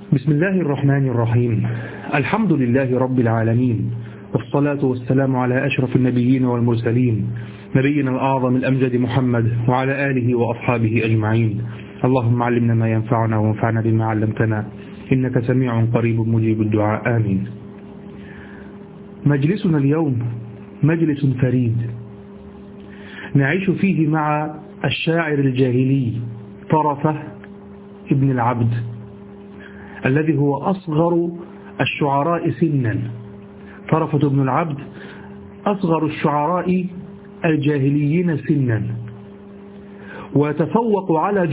بسم الله الرحمن الرحيم. الحمد لله رب العالمين، والصلاة والسلام على أشرف النبيين والمرسلين، نبينا الأعظم الأمجد محمد وعلى آله وأصحابه أجمعين. اللهم علمنا ما ينفعنا وانفعنا بما علمتنا، إنك سميع قريب مجيب الدعاء، آمين. مجلسنا اليوم مجلس فريد نعيش فيه مع الشاعر الجاهلي طرفة ابن العبد، الذي هو أصغر الشعراء سنا. طرفة بن العبد أصغر الشعراء الجاهليين سنا، ويتفوق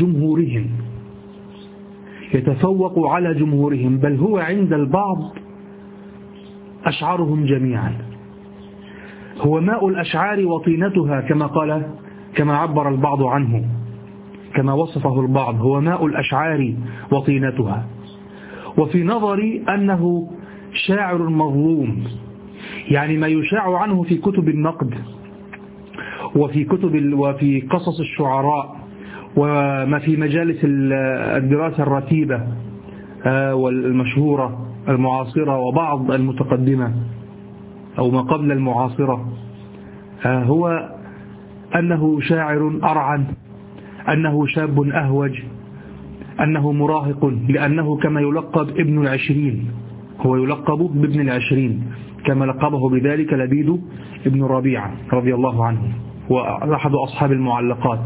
على جمهورهم، بل هو عند البعض أشعارهم جميعا. هو ماء الأشعار وطينتها كما عبر البعض عنه، كما وصفه البعض، هو ماء الأشعار وطينتها. وفي نظري أنه شاعر مظلوم، يعني ما يشاع عنه في كتب النقد وفي قصص الشعراء وما في مجالس الدراسة الرتيبة والمشهورة المعاصرة وبعض المتقدمة أو ما قبل المعاصرة، هو أنه شاعر أرعن، أنه شاب أهوج، أنه مراهق، لأنه كما يلقب ابن العشرين، هو يلقب بابن العشرين كما لقبه بذلك لبيد ابن ربيعة رضي الله عنه، وأحد أصحاب المعلقات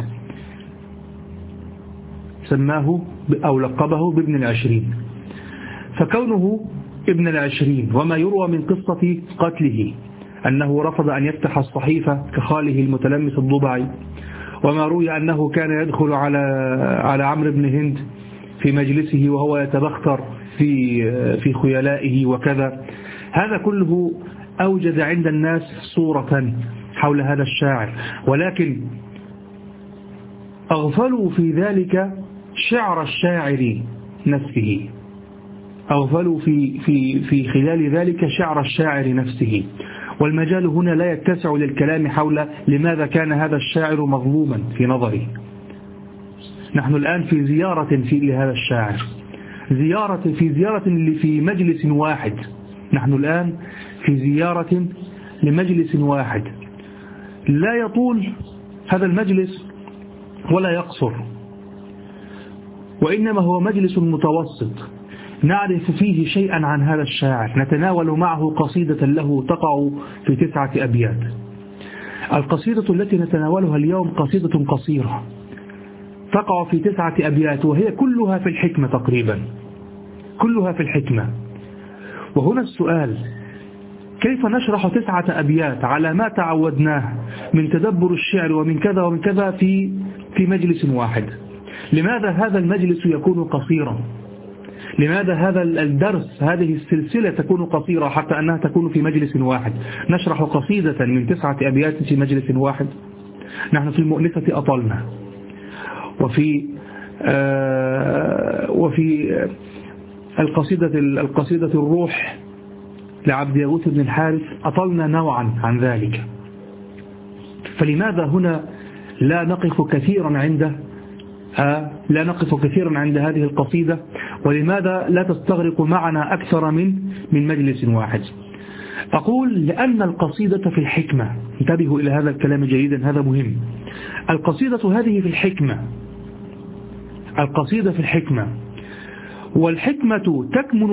سماه أو لقبه بابن العشرين. فكونه ابن العشرين، وما يروى من قصة قتله أنه رفض أن يفتح الصحيفة كخاله المتلمس الضبعي، وما روي أنه كان يدخل على عمرو بن هند في مجلسه وهو يتبختر في خيلائه وكذا، هذا كله أوجد عند الناس صورة حول هذا الشاعر، ولكن أغفلوا في ذلك شعر الشاعر نفسه، أغفلوا في خلال ذلك شعر الشاعر نفسه. والمجال هنا لا يتسع للكلام حول لماذا كان هذا الشاعر مظلوما في نظري. نحن الآن في زيارة لهذا الشاعر، زيارة في مجلس واحد. نحن الآن في زيارة لمجلس واحد، لا يطول هذا المجلس ولا يقصر، وإنما هو مجلس متوسط نعرف فيه شيئا عن هذا الشاعر، نتناول معه قصيدة له تقع في 9 أبيات. القصيدة التي نتناولها اليوم قصيدة قصيرة تقع في 9 أبيات، وهي كلها في الحكمة تقريبا، كلها في الحكمة. وهنا السؤال: كيف نشرح 9 أبيات على ما تعودناه من تدبر الشعر ومن كذا ومن كذا في مجلس واحد؟ لماذا هذا المجلس يكون قصيرا؟ لماذا هذا الدرس، هذه السلسلة تكون قصيرة حتى أنها تكون في مجلس واحد؟ نشرح قصيدة من 9 أبيات في مجلس واحد. نحن في المؤنسة أطلنا، وفي القصيدة الروح لعبد يغوث بن الحارث أطلنا نوعا عن ذلك. فلماذا هنا لا نقف كثيرا عند هذه القصيدة؟ ولماذا لا تستغرق معنا أكثر من مجلس واحد؟ أقول لأن القصيدة في الحكمة. انتبهوا إلى هذا الكلام جيدا، هذا مهم. القصيدة هذه في الحكمة، القصيدة في الحكمة، والحكمة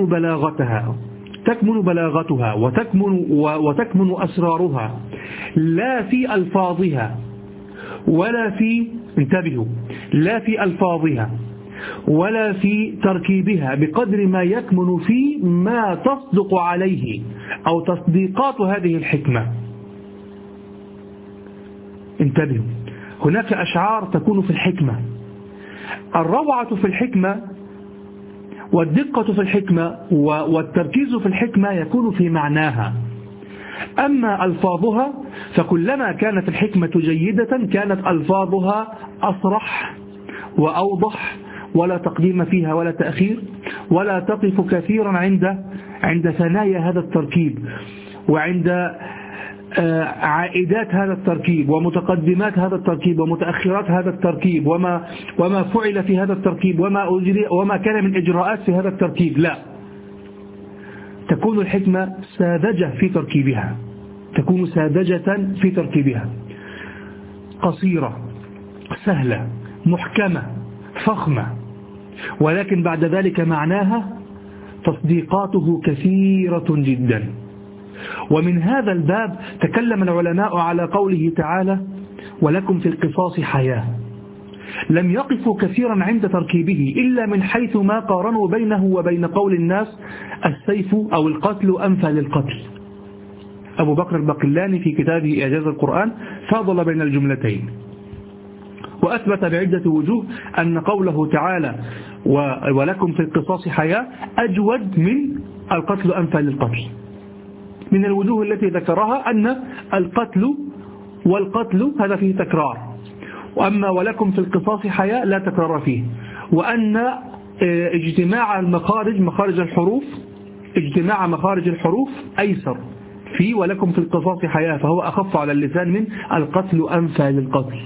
تكمن بلاغتها وتكمن أسرارها لا في ألفاظها ولا في، انتبهوا، لا في ألفاظها ولا في تركيبها، بقدر ما يكمن في ما تصدق عليه أو تصديقات هذه الحكمة. انتبهوا، هناك أشعار تكون في الحكمة، الروعة في الحكمة والدقة في الحكمة والتركيز في الحكمة يكون في معناها. أما ألفاظها فكلما كانت الحكمة جيدة كانت ألفاظها أصرح وأوضح، ولا تقديم فيها ولا تأخير، ولا تقف كثيرا عند ثنايا هذا التركيب وعند عائدات هذا التركيب ومتقدمات هذا التركيب ومتأخرات هذا التركيب وما فعل في هذا التركيب وما كان من إجراءات في هذا التركيب. لا، تكون الحكمة ساذجة في تركيبها، تكون ساذجة في تركيبها، قصيرة سهلة محكمة فخمة، ولكن بعد ذلك معناها تصديقاته كثيرة جدا. ومن هذا الباب تكلم العلماء على قوله تعالى ولكم في القصاص حياة. لم يقفوا كثيرا عند تركيبه إلا من حيث ما قارنوا بينه وبين قول الناس السيف أو القتل أنفى للقتل. أبو بكر البقلاني في كتابه إعجاز القرآن فاضل بين الجملتين، وأثبت بعدة وجوه أن قوله تعالى ولكم في القصاص حياة أجود من القتل أنفى للقتل. من الوجوه التي ذكرها أن القتل والقتل هذا فيه تكرار، وأما ولكم في القصاص حياة لا تكرار فيه، وأن اجتماع مخارج الحروف، اجتماع مخارج الحروف أيسر في ولكم في القصاص حياة، فهو أخف على اللسان من القتل أنفى للقتل،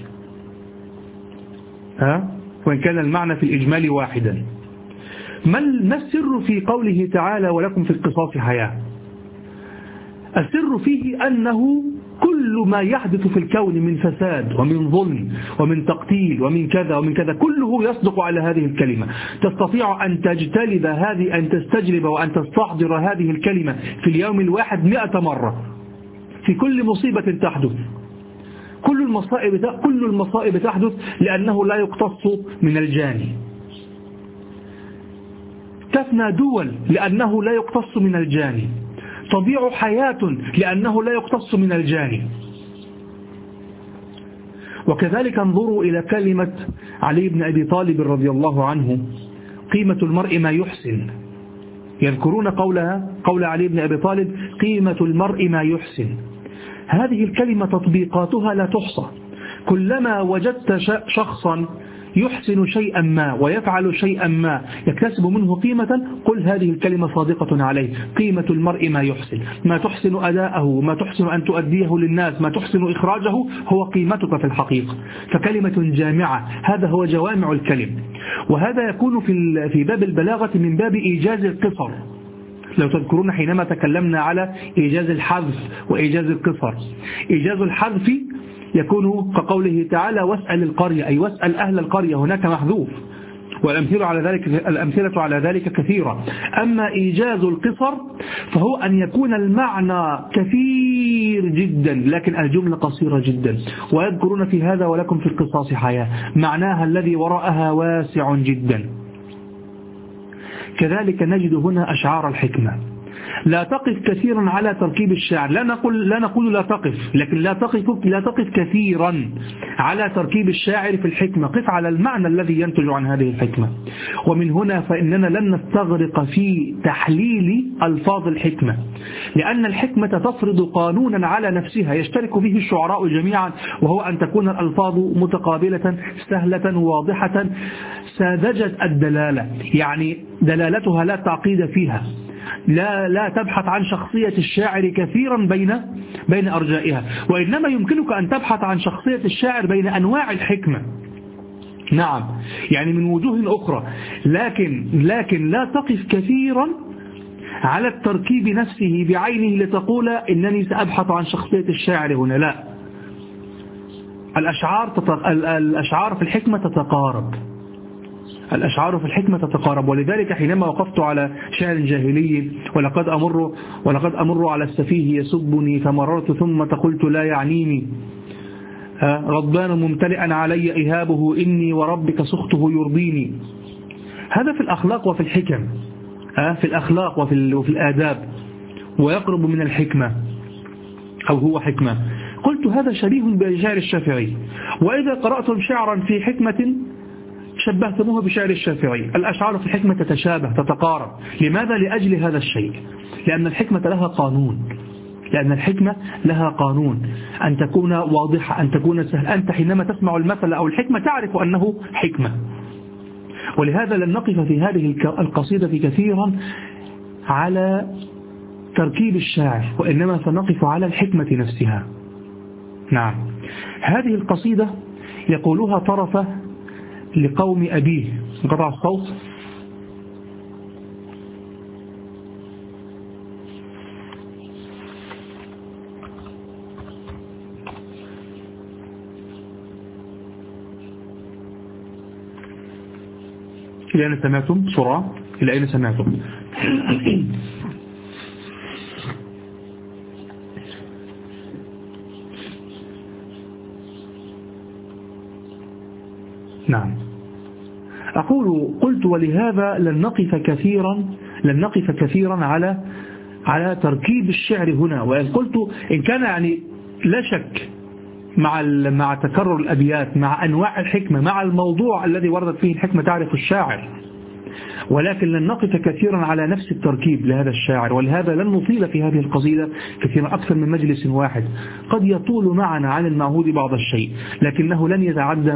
وإن كان المعنى في الإجمال واحدا. ما السر في قوله تعالى ولكم في القصاص حياة؟ السر فيه أنه كل ما يحدث في الكون من فساد ومن ظلم ومن تقتيل ومن كذا ومن كذا كله يصدق على هذه الكلمة. تستطيع أن تستجلب وأن تستحضر هذه الكلمة في اليوم الواحد 100 مرة في كل مصيبة تحدث. كل المصائب تحدث لأنه لا يقتص من الجاني. تفنى دول لأنه لا يقتص من الجاني. تضيع حياة لأنه لا يقتص من الجاني. وكذلك انظروا إلى كلمة علي بن أبي طالب رضي الله عنه قيمة المرء ما يحسن. يذكرون قول علي بن أبي طالب قيمة المرء ما يحسن. هذه الكلمة تطبيقاتها لا تحصى. كلما وجدت شخصا يحسن شيئا ما ويفعل شيئا ما يكتسب منه قيمة، قل هذه الكلمة صادقة عليه. قيمة المرء ما يحسن، ما تحسن أداءه، ما تحسن أن تؤديه للناس، ما تحسن إخراجه هو قيمتك في الحقيقة. فكلمة جامعة، هذا هو جوامع الكلم. وهذا يكون في باب البلاغة من باب إيجاز القصر. لو تذكرون حينما تكلمنا على إيجاز الحذف وإيجاز القصر، إيجاز الحذف يكون كقوله تعالى واسأل القرية، أي واسأل أهل القرية، هناك محذوف، والأمثلة على ذلك كثيرة. أما إيجاز القصر فهو أن يكون المعنى كثير جدا لكن الجملة قصيرة جدا. ويذكرون في هذا ولكم في القصاص حياة، معناها الذي وراءها واسع جدا. كذلك نجد هنا أشعار الحكمة. لا تقف كثيرا على تركيب الشعر، لا نقول لا تقف، لكن لا تقف كثيرا على تركيب الشاعر في الحكمة. قف على المعنى الذي ينتج عن هذه الحكمة. ومن هنا فإننا لن نستغرق في تحليل ألفاظ الحكمة، لأن الحكمة تفرض قانونا على نفسها يشترك به الشعراء جميعا، وهو أن تكون الألفاظ متقابلة سهلة واضحة ساذجة الدلالة، يعني دلالتها لا تعقيد فيها، لا تبحث عن شخصية الشاعر كثيرا بين أرجائها، وإنما يمكنك أن تبحث عن شخصية الشاعر بين أنواع الحكمة. نعم، يعني من وجوه أخرى، لكن لا تقف كثيرا على التركيب نفسه بعينه لتقول إنني سأبحث عن شخصية الشاعر هنا. لا، الأشعار في الحكمة تتقارب. الأشعار في الحكمة تتقارب. ولذلك حينما وقفت على شعر جاهلي ولقد أمر على السفيه يسبني فمررت ثم قلت لا يعنيني، غضبان ممتلئا علي إهابه إني وربك سخطه يرضيني. هذا في الأخلاق وفي الحكم، في الأخلاق وفي الآداب، ويقرب من الحكمة أو هو حكمة. قلت هذا شبيه بشعر الشافعي. وإذا قرأتم شعرا في حكمة شبهتموه بشعر الشافعي. الأشعار في الحكمة تتشابه تتقارب. لماذا؟ لأجل هذا الشيء، لأن الحكمة لها قانون، أن تكون واضحة، أن تكون سهل. أنت حينما تسمع المثل أو الحكمة تعرف أنه حكمة. ولهذا لن نقف في هذه القصيدة كثيرا على تركيب الشاعر، وإنما سنقف على الحكمة نفسها. نعم، هذه القصيدة يقولها طرفة لقوم أبيه. انقطع الصوت. إلى أين سمعتم؟ بسرعة، إلى أين سمعتم؟ نعم، قلت ولهذا لن نقف كثيرا على تركيب الشعر هنا. وإن قلت إن كان يعني لا شك مع تكرر الأبيات، مع أنواع الحكمة، مع الموضوع الذي وردت فيه الحكمة تعرف الشاعر، ولكن لن نقف كثيرا على نفس التركيب لهذا الشاعر. ولهذا لن نطيل في هذه القصيدة كثيرا أكثر من مجلس واحد. قد يطول معنا عن المعهود بعض الشيء، لكنه لن يتعدى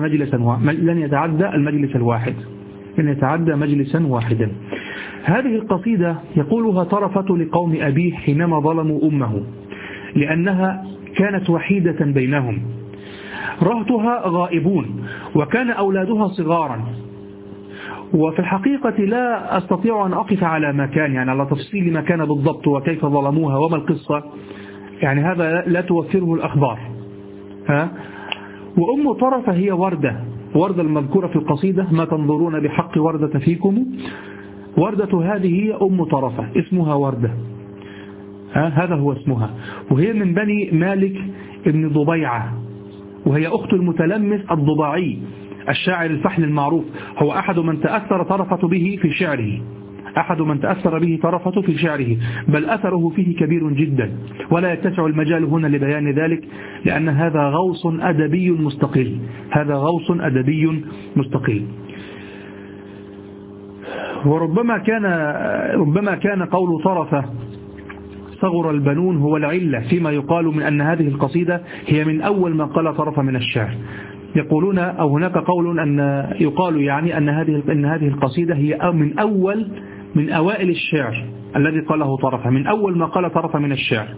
مجلسا واحدا. هذه القصيدة يقولها طرفة لقوم أبيه حينما ظلموا أمه، لأنها كانت وحيدة بينهم، رهطها غائبون، وكان أولادها صغارا. وفي الحقيقة لا أستطيع أن أقف على مكان، يعني على تفصيل ما كان بالضبط وكيف ظلموها وما القصة، يعني هذا لا توفره الأخبار. وأم طرفة هي وردة المذكورة في القصيدة، ما تنظرون بحق وردة فيكم. وردة هذه هي أم طرفة، اسمها وردة، هذا هو اسمها، وهي من بني مالك ابن ضبيعة، وهي أخت المتلمس الضباعي الشاعر الفحل المعروف. هو أحد من تأثر طرفة به في شعره، بل أثره فيه كبير جدا، ولا يتسع المجال هنا لبيان ذلك، لأن هذا غوص أدبي مستقل. وربما كان قول طرفة صغر البنون هو العلة فيما يقال من أن هذه القصيدة هي من أول ما قال طرفة من الشعر. يقولون أو هناك قول يقال يعني أن هذه القصيدة هي من أوائل الشعر الذي قاله طرفة، من أول ما قال طرفة من الشعر.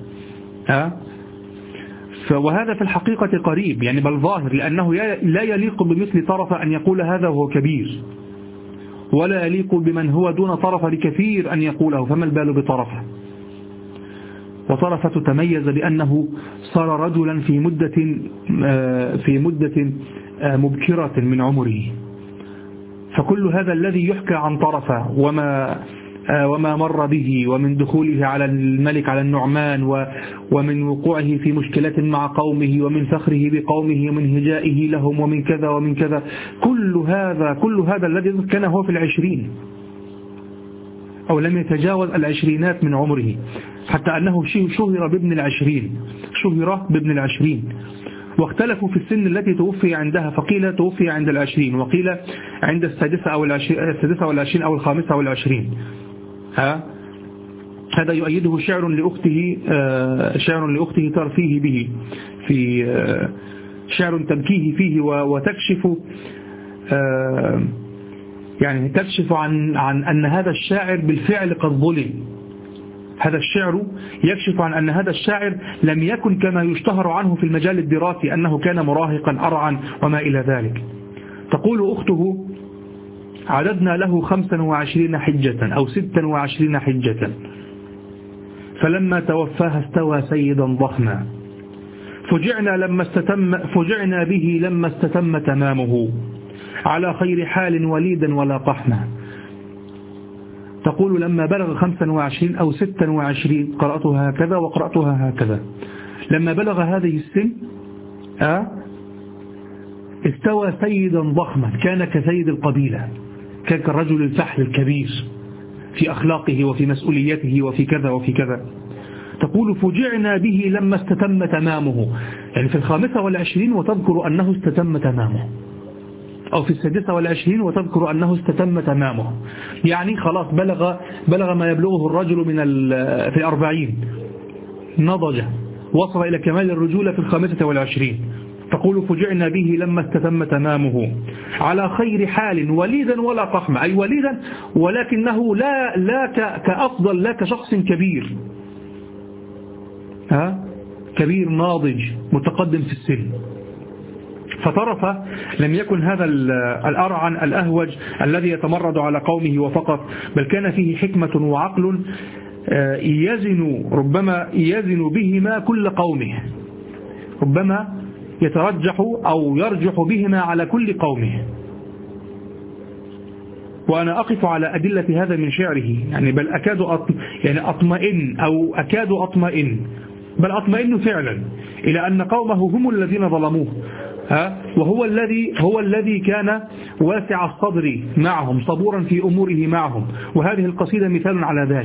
وهذا في الحقيقة قريب، يعني بل ظاهر، لأنه لا يليق بمثل طرفة أن يقول هذا وهو كبير، ولا يليق بمن هو دون طرفة بكثير أن يقوله، فما البال بطرفة. وطرفة تميز بأنه صار رجلا في مدة مبكرة من عمره. فكل هذا الذي يحكى عن طرفة وما مر به، ومن دخوله على الملك على النعمان، ومن وقوعه في مشكلات مع قومه، ومن فخره بقومه، ومن هجائه لهم، ومن كذا ومن كذا، كل هذا الذي كان هو في 20 أو لم يتجاوز 20 من عمره، حتى أنه شهر بابن 20. واختلفوا في السن التي توفي عندها، فقيل توفي عند 20، وقيل عند 26 أو 25. هذا يؤيده شعر لأخته ترفيه به، في شعر تبكيه فيه وتكشف يعني تكشف عن أن هذا الشاعر بالفعل قد ظلم. هذا الشعر يكشف عن أن هذا الشاعر لم يكن كما يشتهر عنه في المجال الدراسي أنه كان مراهقا أرعا وما إلى ذلك. تقول أخته: عددنا له 25 حجة أو 26 حجة، فلما توفاها استوى سيدا ضخما، فجعنا به لما استتم تمامه، على خير حال وليدا ولا قحما. تقول: لما بلغ 25 أو 26، قرأتها هكذا وقرأتها هكذا، لما بلغ هذه السن استوى سيدا ضخما، كان كسيد القبيلة، كان كالرجل الفحل الكبير في أخلاقه وفي مسؤوليته وفي كذا وفي كذا. تقول: فجعنا به لما استتم تمامه، يعني في 25 وتذكر أنه استتم تمامه، أو في 26 وتذكر أنه استتم تمامه، يعني خلاص بلغ ما يبلغه الرجل في 40، نضج، وصل إلى كمال الرجولة في 25. تقول: فجعنا به لما استتم تمامه، على خير حال وليدا ولا قحما، أي وليدا ولكنه لا كأفضل، لا كشخص كبير، كبير ناضج متقدم في السن. فطرفة لم يكن هذا الأرعن الأهوج الذي يتمرد على قومه وفقط، بل كان فيه حكمة وعقل ربما يزن بهما كل قومه، ربما يترجح أو يرجح بهما على كل قومه. وأنا أقف على أدلة هذا من شعره، يعني بل أكاد أطمئن بل أطمئن فعلا إلى أن قومه هم الذين ظلموه، هو الذي كان واسع الصدر معهم صبورا في أموره معهم. وهذه القصيدة مثال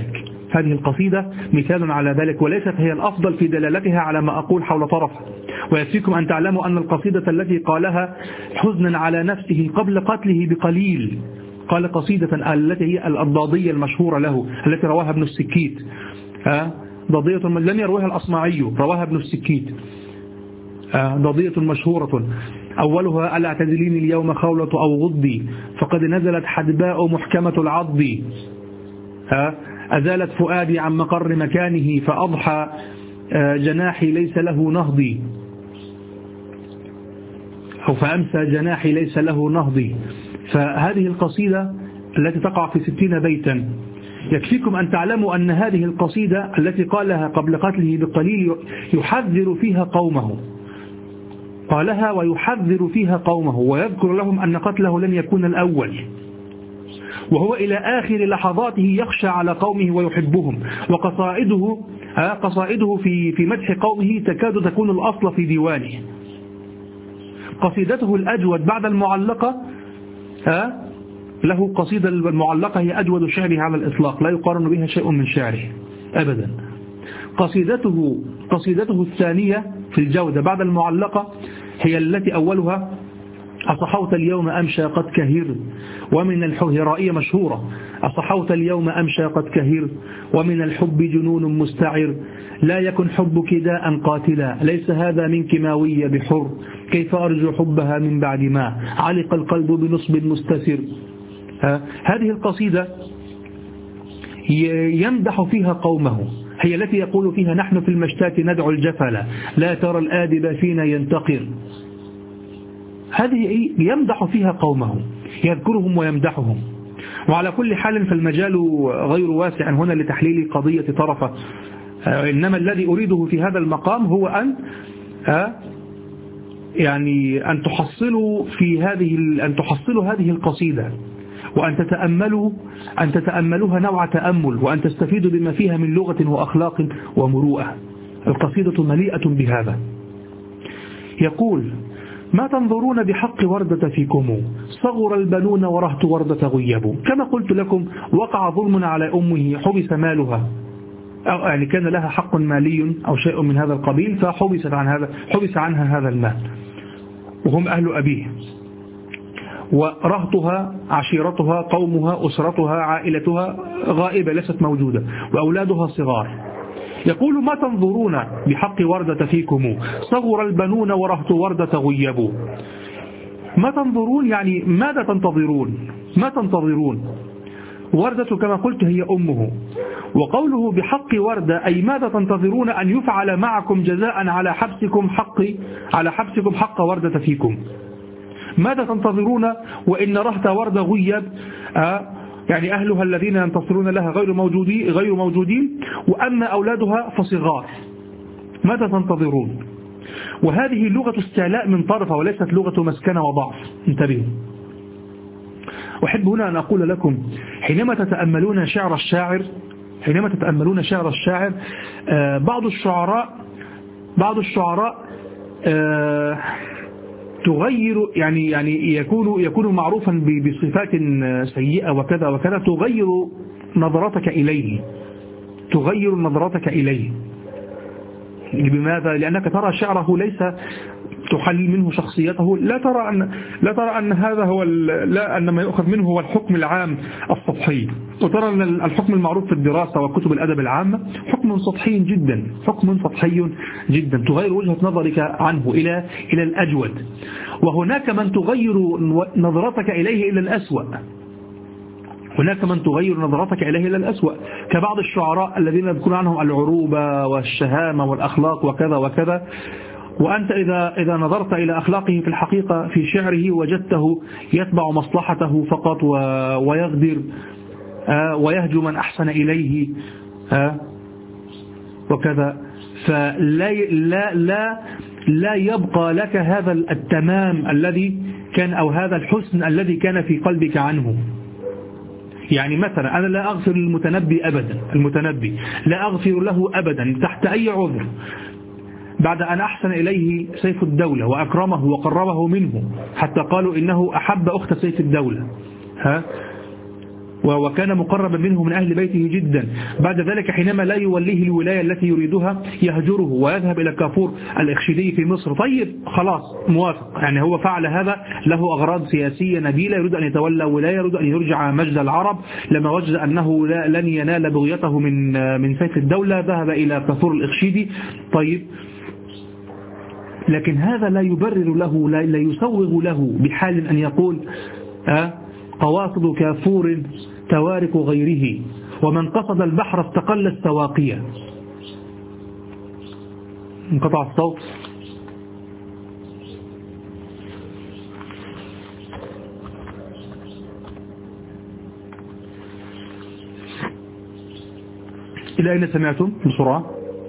على ذلك، وليست هي الأفضل في دلالتها على ما أقول حول طرفة. ويكفيكم أن تعلموا أن القصيدة التي قالها حزنا على نفسه قبل قتله بقليل، قال قصيدة التي هي الضادية المشهورة له التي رواها ابن السكيت، ضادية لم يروها الأصمعي، رواها ابن السكيت، ضادية مشهورة أولها ألا اعتزليني اليوم خولة أو غضي فقد نزلت حدباء محكمة العض، أزالت فؤادي عن مقر مكانه فأضحى جناحي ليس له نهضي، أو فأمسى جناحي ليس له نهضي. فهذه القصيدة التي تقع في 60 بيتا، يكفيكم أن تعلموا أن هذه القصيدة التي قالها قبل قتله بقليل يحذر فيها قومه، قالها ويحذر فيها قومه ويذكر لهم أن قتله لن يكون الأول، وهو إلى آخر لحظاته يخشى على قومه ويحبهم. وقصائده في مدح قومه تكاد تكون الأصل في ديوانه. قصيدته الأجود بعد المعلقة، له قصيدة المعلقة هي أجود شعره على الإطلاق، لا يقارن بها شيء من شعره أبدا. قصيدته الثانية في الجودة بعد المعلقة هي التي أولها أصحوت اليوم أمشى قد كهر ومن الهرائية مشهورة، أصحوت اليوم أمشى قد كهر ومن الحب جنون مستعر لا يكن حبك داء قاتلا ليس هذا منك ماوية بحر كيف أرجو حبها من بعد ما علق القلب بنصب مستسر. هذه القصيدة يمدح فيها قومه، هي التي يقول فيها نحن في المشتات ندعو الجفل لا ترى الآدب فينا ينتقر. هذه يمدح فيها قومه، يذكرهم ويمدحهم. وعلى كل حال فالمجال غير واسع هنا لتحليل قضية طرفة، إنما الذي أريده في هذا المقام هو أن تحصلوا هذه القصيدة وأن تتأملوها نوع تأمل، وأن تستفيدوا بما فيها من لغة وأخلاق ومروءة. القصيدة مليئة بهذا. يقول ما تنظرون بحق وردة فيكم صغر البنون ورهت وردة غيبوا. كما قلت لكم وقع ظلم على أمه حبس مالها، يعني كان لها حق مالي أو شيء من هذا القبيل فحبس عنها هذا المال وهم أهل أبيه، ورهتها عشيرتها قومها أسرتها عائلتها غائبة ليست موجودة وأولادها صغار. يقول ما تنظرون بحق وردة فيكم صغر البنون ورهت وردة غيبوا. ما تنظرون يعني ماذا تنتظرون؟ ما تنتظرون؟ وردة كما قلت هي أمه، وقوله بحق وردة أي ماذا تنتظرون أن يفعل معكم جزاء على حبسكم حق وردة فيكم. ماذا تنتظرون وإن رهت وردة غيب، يعني أهلها الذين ينتصرون لها غير موجودين وأما أولادها فصغار. ماذا تنتظرون؟ وهذه لغة استعلاء من طرفة وليست لغة مسكنة وضعف، انتبهوا. أحب هنا أن أقول لكم حينما تتأملون شعر الشاعر بعض الشعراء تغير يعني يكون معروفا بصفات سيئة وكذا وكذا تغير نظرتك إليه. لماذا؟ لأنك ترى شعره ليس تحلل منه شخصيته، لا ترى أن هذا هو أن ما يؤخذ منه هو الحكم العام السطحي، وترى أن الحكم المعروف في الدراسة وكتب الأدب العامة حكم سطحي جدا تغير وجهة نظرك عنه إلى الأجود، وهناك من تغير نظرتك إليه إلى الأسوأ. هناك من تغير نظرتك إليه إلى الأسوأ، كبعض الشعراء الذين يذكرون عنهم العروبة والشهامة والأخلاق وكذا وكذا، وأنت إذا نظرت إلى أخلاقه في الحقيقة في شعره وجدته يتبع مصلحته فقط ويغدر ويهجو من أحسن إليه وكذا. فلا لا يبقى لك هذا التمام الذي كان أو هذا الحسن الذي كان في قلبك عنه. يعني مثلا أنا لا أغفر للمتنبي أبدا، المتنبي لا أغفر له أبدا تحت أي عذر بعد أن أحسن إليه سيف الدولة وأكرمه وقربه منه، حتى قالوا إنه أحب أخت سيف الدولة وكان مقربا منه من أهل بيته جدا. بعد ذلك حينما لا يوليه الولاية التي يريدها يهجره ويذهب إلى كافور الإخشيدي في مصر. طيب خلاص موافق، يعني هو فعل هذا، له أغراض سياسية نبيلة، يريد أن يتولى ولاية، يريد أن يرجع مجد العرب. لما وجد أنه لن ينال بغيته من سيف الدولة ذهب إلى كافور الإخشيدي. طيب لكن هذا لا يبرر له، لا يسوغ له بحال أن يقول قواصد كافور توارك غيره ومن قصد البحر استقل السواقية. انقطع الصوت. إلى أين سمعتم بسرعة؟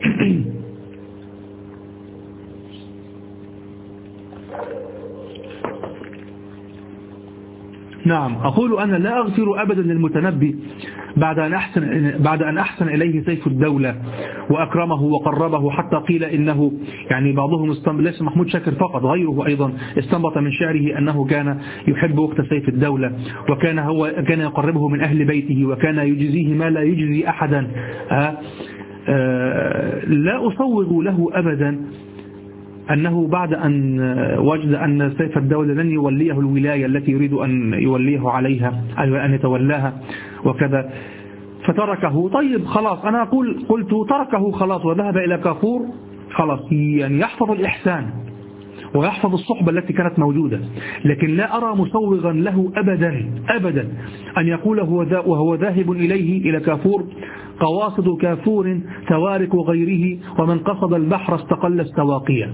نعم، أقول أنا لا أغفر أبدا للمتنبي بعد أن أحسن إليه سيف الدولة وأكرمه وقربه، حتى قيل إنه يعني بعضهم ليس محمود شاكر فقط، غيره أيضا استنبط من شعره أنه كان يحب أخت سيف الدولة، كان يقربه من أهل بيته، وكان يجزيه ما لا يجزي أحدا. لا أصوغ له أبدا أنه بعد أن وجد أن سيف الدولة لن يوليه الولاية التي يريد أن يوليه عليها، أي أن يتولاها وكذا، فتركه. طيب خلاص، أنا قلت تركه خلاص وذهب إلى كافور، خلاص يعني يحفظ الإحسان ويحفظ الصحبة التي كانت موجودة. لكن لا أرى مسوغا له أبدا أن يقول وهو ذاهب إليه إلى كافور قواصد كافور توارك غيره ومن قصد البحر استقل السواقية.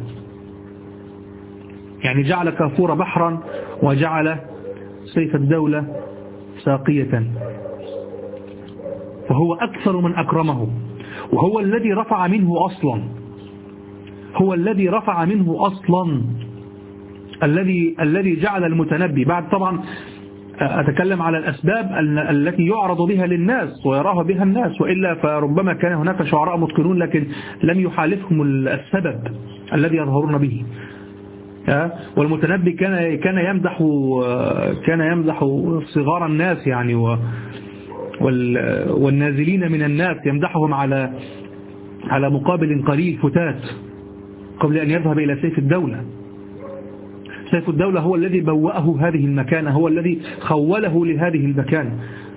يعني جعل كافور بحرا وجعل سيف الدولة ساقية، وهو أكثر من أكرمه، وهو الذي رفع منه أصلا، هو الذي رفع منه أصلا، الذي جعل المتنبي بعد. طبعا أتكلم على الأسباب التي يعرض بها للناس ويراها بها الناس، وإلا فربما كان هناك شعراء متقنون لكن لم يحالفهم السبب الذي يظهرون به. والمتنبي كان يمدح صغار الناس يعني والنازلين من الناس، يمدحهم على مقابل قليل فتات قبل أن يذهب إلى سيف الدولة. سيف الدولة هو الذي بوأه هذه المكانة، هو الذي خوله لهذه المكانة،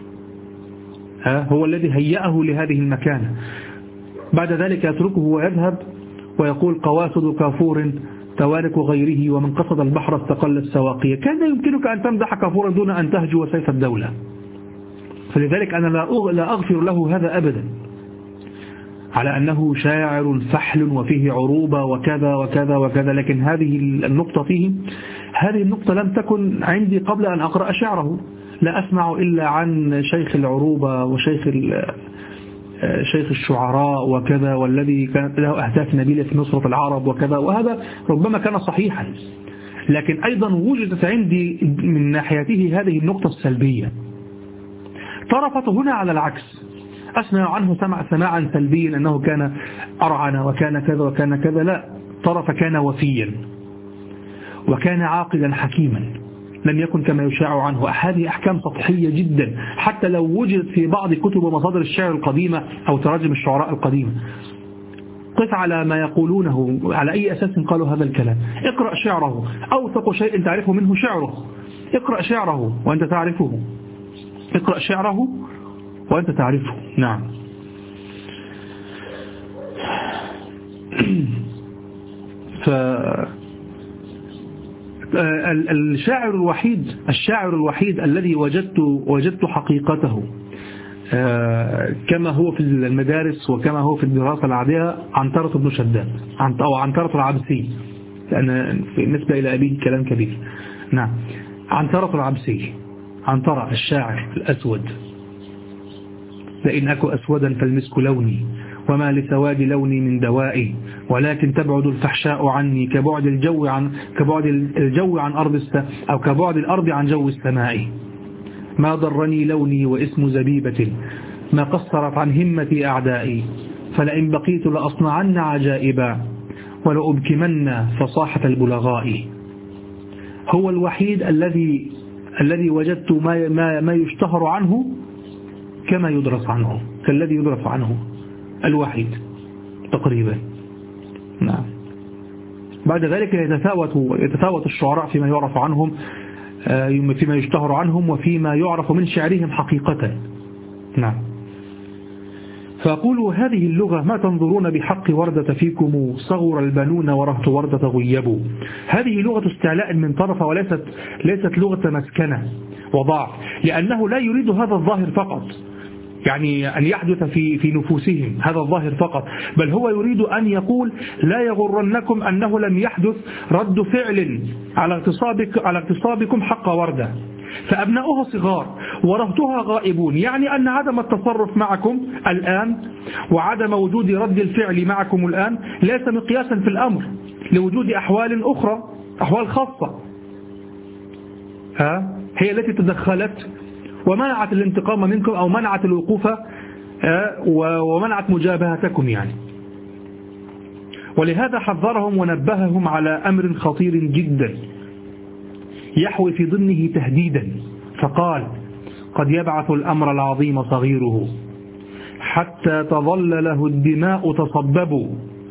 هو الذي هيأه لهذه المكانة. بعد ذلك يتركه ويذهب ويقول قواصد كافور توارك غيره ومن قصد البحر استقل السواقية. كان يمكنك أن تمدح كافورا دون أن تهجو سيف الدولة. فلذلك أنا لا أغفر له هذا أبدا، على أنه شاعر فحل وفيه عروبة وكذا وكذا وكذا. لكن هذه النقطة فيه، هذه النقطة لم تكن عندي قبل أن أقرأ شعره. لا أسمع إلا عن شيخ العروبة وشيخ شيخ الشعراء وكذا، والذي كانت له أهداف نبيلة في نصرة العرب وكذا، وهذا ربما كان صحيحا. لكن أيضا وجدت عندي من ناحيته هذه النقطة السلبية. طرفت هنا على العكس، أسمع عنه سماعا سلبيا أنه كان أرعن وكان كذا وكان كذا. لا، طرف كان وفيا وكان عاقلا حكيما، لم يكن كما يشاع عنه. هذه أحكام سطحية جدا، حتى لو وجدت في بعض كتب ومصادر الشعر القديمة أو تراجم الشعراء القديمة. قف على ما يقولونه، على أي أساس قالوا هذا الكلام. اقرأ شعره، أوثق شيء تعرفه منه شعره. اقرأ شعره وأنت تعرفه، اقرأ شعره وأنت تعرفه. نعم. الشاعر الوحيد الذي وجدت حقيقته كما هو في المدارس وكما هو في الدراسة العادية عنترة بن شداد أو عنترة العبسي، لأن بالنسبة إلى أبيه كلام كبير. نعم، عنترة العبسي، عنترة الشاعر الأسود. لئن أكو أسودا فالمسك لوني وما لسواد لوني من دوائي، ولكن تبعد الفحشاء عني كبعد الجو عن أرض أو كبعد الأرض عن جو السماء. ما ضرني لوني واسم زبيبة ما قصرت عن همتي أعدائي، فلئن بقيت لأصنعن عجائبا ولأبكمن فصاحة البلغاء. هو الوحيد الذي وجدت ما يشتهر عنه كما يدرس عنه، كالذي يدرس عنه، الوحيد تقريبا. نعم. بعد ذلك يتفاوت الشعراء فيما يعرف عنهم، فيما يشتهر عنهم وفيما يعرف من شعرهم حقيقة. نعم. فأقول هذه اللغة ما تنظرون بحق وردة فيكم صغر البنون ورهت وردة غيبوا. هذه لغة استعلاء من طرف ليست لغة مسكنة وضعف، لأنه لا يريد هذا الظاهر فقط، يعني أن يحدث في نفوسهم هذا الظاهر فقط، بل هو يريد أن يقول لا يغرنكم أنه لم يحدث رد فعل على اغتصابكم حق وردة، فأبناؤها صغار ورهتها غائبون، يعني أن عدم التصرف معكم الآن وعدم وجود رد الفعل معكم الآن ليس مقياسا في الأمر لوجود أحوال أخرى، أحوال خاصة هي التي تدخلت ومنعت الانتقام منكم أو منعت الوقوف ومنعت مجابهتكم يعني. ولهذا حذرهم ونبههم على أمر خطير جدا يحوي في ضمنه تهديدا، فقال قد يبعث الأمر العظيم صغيره حتى تظل له الدماء تصبب.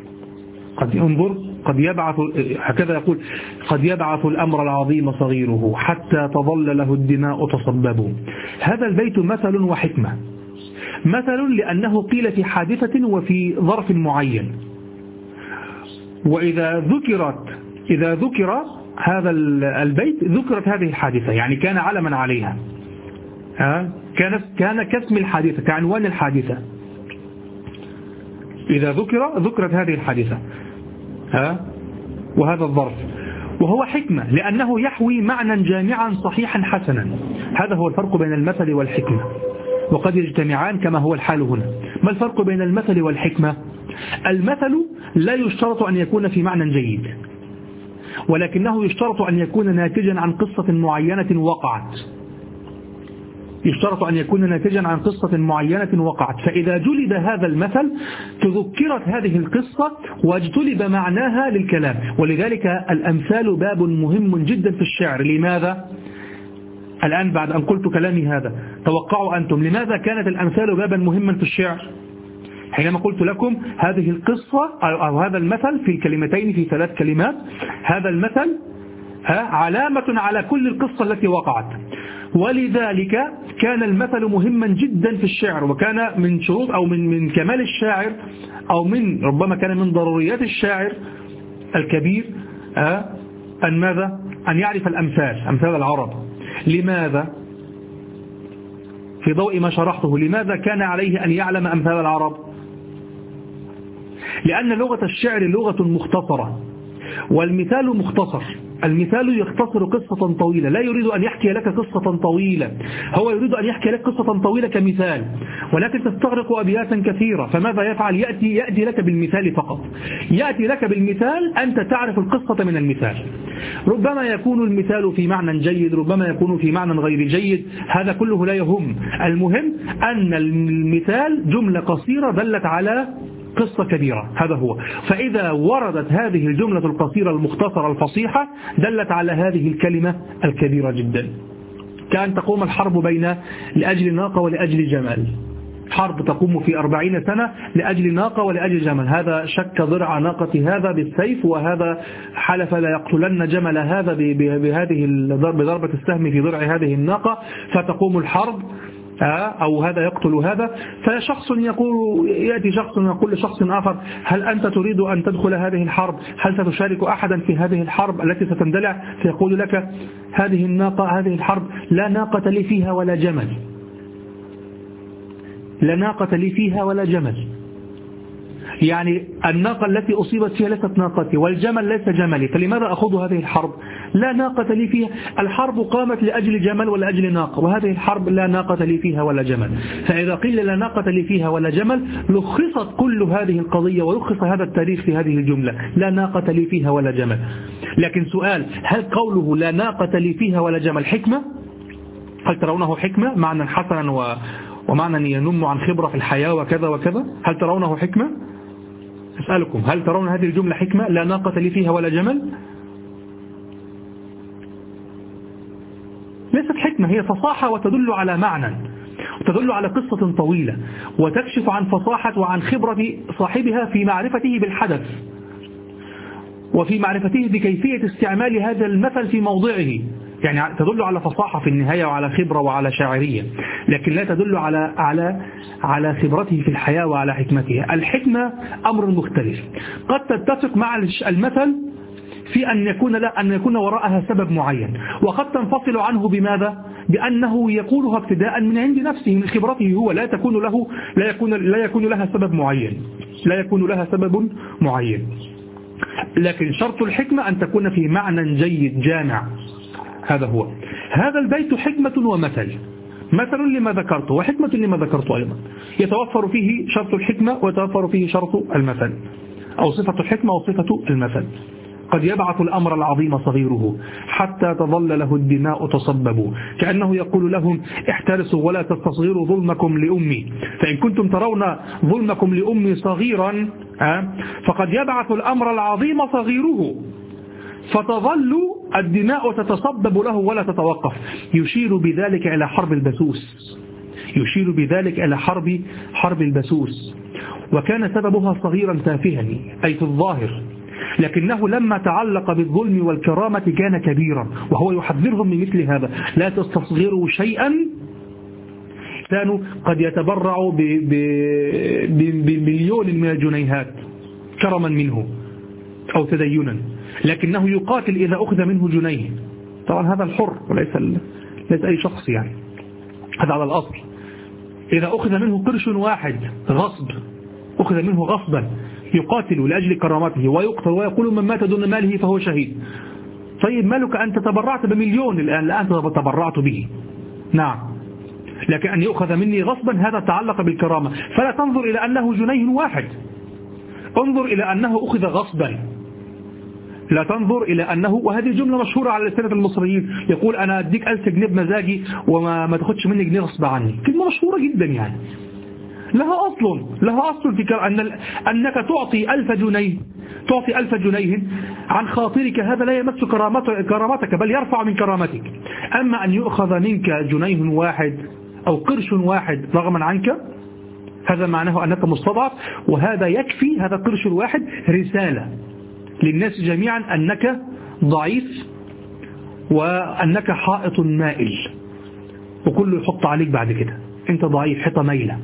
قد يبعث، هكذا يقول، قد يبعث الأمر العظيم صغيره حتى تظل له الدماء تصبب. هذا البيت مثل وحكمة. مثل لأنه قيل في حادثة وفي ظرف معين، وإذا ذكر هذا البيت ذكرت هذه الحادثة، يعني كان علما عليها، كان كاسم الحادثة، كعنوان الحادثة. إذا ذكرت هذه الحادثة وهذا الظرف، وهو حكمة لأنه يحوي معنى جامعا صحيحا حسنا. هذا هو الفرق بين المثل والحكمة، وقد يجتمعان كما هو الحال هنا. ما الفرق بين المثل والحكمة؟ المثل لا يشترط أن يكون في معنى جيد، ولكنه يشترط أن يكون ناتجا عن قصة معينة وقعت، يشترط أن يكون ناتجا عن قصة معينة وقعت، فإذا جلب هذا المثل تذكرت هذه القصة واجتلب معناها للكلام. ولذلك الأمثال باب مهم جدا في الشعر. لماذا؟ الآن بعد أن قلت كلامي هذا توقعوا أنتم لماذا كانت الأمثال بابا مهما في الشعر؟ حينما قلت لكم هذه القصة أو هذا المثل في كلمتين، في 3 كلمات، هذا المثل علامة على كل القصة التي وقعت، ولذلك كان المثل مهما جدا في الشعر، وكان من شروط أو من كمال الشاعر، أو من ربما كان من ضروريات الشاعر الكبير أن ماذا؟ أن يعرف أمثال العرب. لماذا؟ في ضوء ما شرحته، لماذا كان عليه أن يعلم أمثال العرب؟ لأن لغة الشعر لغة مختصرة، والمثال مختصر. المثال يختصر قصة طويلة، لا يريد أن يحكي لك قصة طويلة، هو يريد أن يحكي لك قصة طويلة كمثال، ولكن تستغرق أبياتا كثيرة. فماذا يفعل؟ يأتي لك بالمثال فقط، يأتي لك بالمثال، أنت تعرف القصة من المثال. ربما يكون المثال في معنى جيد، ربما يكون في معنى غير جيد، هذا كله لا يهم. المهم أن المثال جملة قصيرة دلت على قصة كبيرة، هذا هو. فإذا وردت هذه الجملة القصيرة المختصرة الفصيحة دلت على هذه الكلمة الكبيرة جدا. كأن تقوم الحرب لأجل ناقة ولأجل جمل، حرب تقوم في 40 سنة لأجل ناقة ولأجل جمل، هذا شك ضرع ناقة هذا بالسيف، وهذا حلف لا يقتلن جمل هذا بضربة السهم في ضرع هذه الناقة، فتقوم الحرب أو هذا يقتل هذا، فشخص يأتي شخص يقول لشخص آخر هل أنت تريد أن تدخل هذه الحرب؟ هل ستشارك أحدا في هذه الحرب التي ستندلع؟ فيقول لك هذه الحرب لا ناقة لي فيها ولا جمل، لا ناقة لي فيها ولا جمل، يعني الناقة التي أصيبت فيها ليست ناقتي والجمل ليس جملي، فلماذا أخوض هذه الحرب؟ لا ناقة لي فيها. الحرب قامت لأجل جمل ولا أجل ناقة، وهذه الحرب لا ناقة لي فيها ولا جمل. فإذا قيل لا ناقة لي فيها ولا جمل لخصت كل هذه القضية ولخص هذا التاريخ في هذه الجملة، لا ناقة لي فيها ولا جمل. لكن سؤال، هل قوله لا ناقة لي فيها ولا جمل حكمة؟ هل ترونه حكمة معنى حسنا ومعنى ينم عن خبرة في الحياة وكذا وكذا؟ هل ترونه حكمة؟ أسألكم، هل ترون هذه الجملة حكمة لا ناقة لي فيها ولا جمل؟ ليست حكمة، هي فصاحة وتدل على معنى وتدل على قصة طويلة وتكشف عن فصاحة وعن خبرة صاحبها في معرفته بالحدث وفي معرفته بكيفية استعمال هذا المثل في موضعه، يعني تدل على فصاحة في النهاية وعلى خبرة وعلى شاعرية، لكن لا تدل على خبرته في الحياة وعلى حكمته. الحكمة أمر مختلف، قد تتفق مع المثل في أن يكون وراءها سبب معين، وقد تنفصل عنه بماذا؟ بأنه يقولها ابتداء من عند نفسه من خبرته هو، لا يكون لها سبب معين، لا يكون لها سبب معين. لكن شرط الحكمة أن تكون في معنى جيد جامع. هذا هو. هذا البيت حكمة ومثل، مثل لما ذكرته وحكمة لما ذكرته أيضا، يتوفر فيه شرط الحكمة ويتوفر فيه شرط المثل، أو صفة الحكمة وصفة المثل. قد يبعث الأمر العظيم صغيره حتى تظل له الدماء تصبب، كأنه يقول لهم احترسوا ولا تستصغروا ظلمكم لأمي، فإن كنتم ترون ظلمكم لأمي صغيرا فقد يبعث الأمر العظيم صغيره فتظل الدماء تتصبب له ولا تتوقف. يشير بذلك إلى حرب البسوس، يشير بذلك إلى حرب البسوس، وكان سببها صغيرا تافها أي في الظاهر، لكنه لما تعلق بالظلم والكرامة كان كبيرا، وهو يحذرهم من مثل هذا، لا تستصغروا شيئا. كانوا قد يتبرعوا بمليون من الجنيهات كرما منه أو تدينا، لكنه يقاتل إذا أخذ منه جنيه. طبعا هذا الحر وليس أي شخص، يعني هذا على الأصل. إذا أخذ منه قرش واحد غصب، أخذ منه غصبا، يقاتل لأجل كرامته ويقتل ويقول من مات دون ماله فهو شهيد. طيب مالك أنت تبرعت بمليون الآن، لا أنت تبرعت به، نعم، لكن أن يؤخذ مني غصبا هذا تعلق بالكرامة. فلا تنظر إلى أنه جنيه واحد، انظر إلى أنه أخذ غصبا، لا تنظر إلى أنه، وهذه جملة مشهورة على لسانة المصريين، يقول أنا أديك 1000 جنيه بمزاجي وما تاخدش مني جنيه غصب عني. كلمة مشهورة جدا، يعني لها أصل في أنك تعطي 1000 جنيه عن خاطرك، هذا لا يمس كرامتك بل يرفع من كرامتك. أما أن يؤخذ منك جنيه واحد أو قرش واحد رغما عنك، هذا معناه أنك مستضعف، وهذا يكفي، هذا القرش الواحد رسالة للناس جميعا أنك ضعيف وأنك حائط مائل، وكله يحط عليك بعد كده أنت ضعيف حيطة ميلة.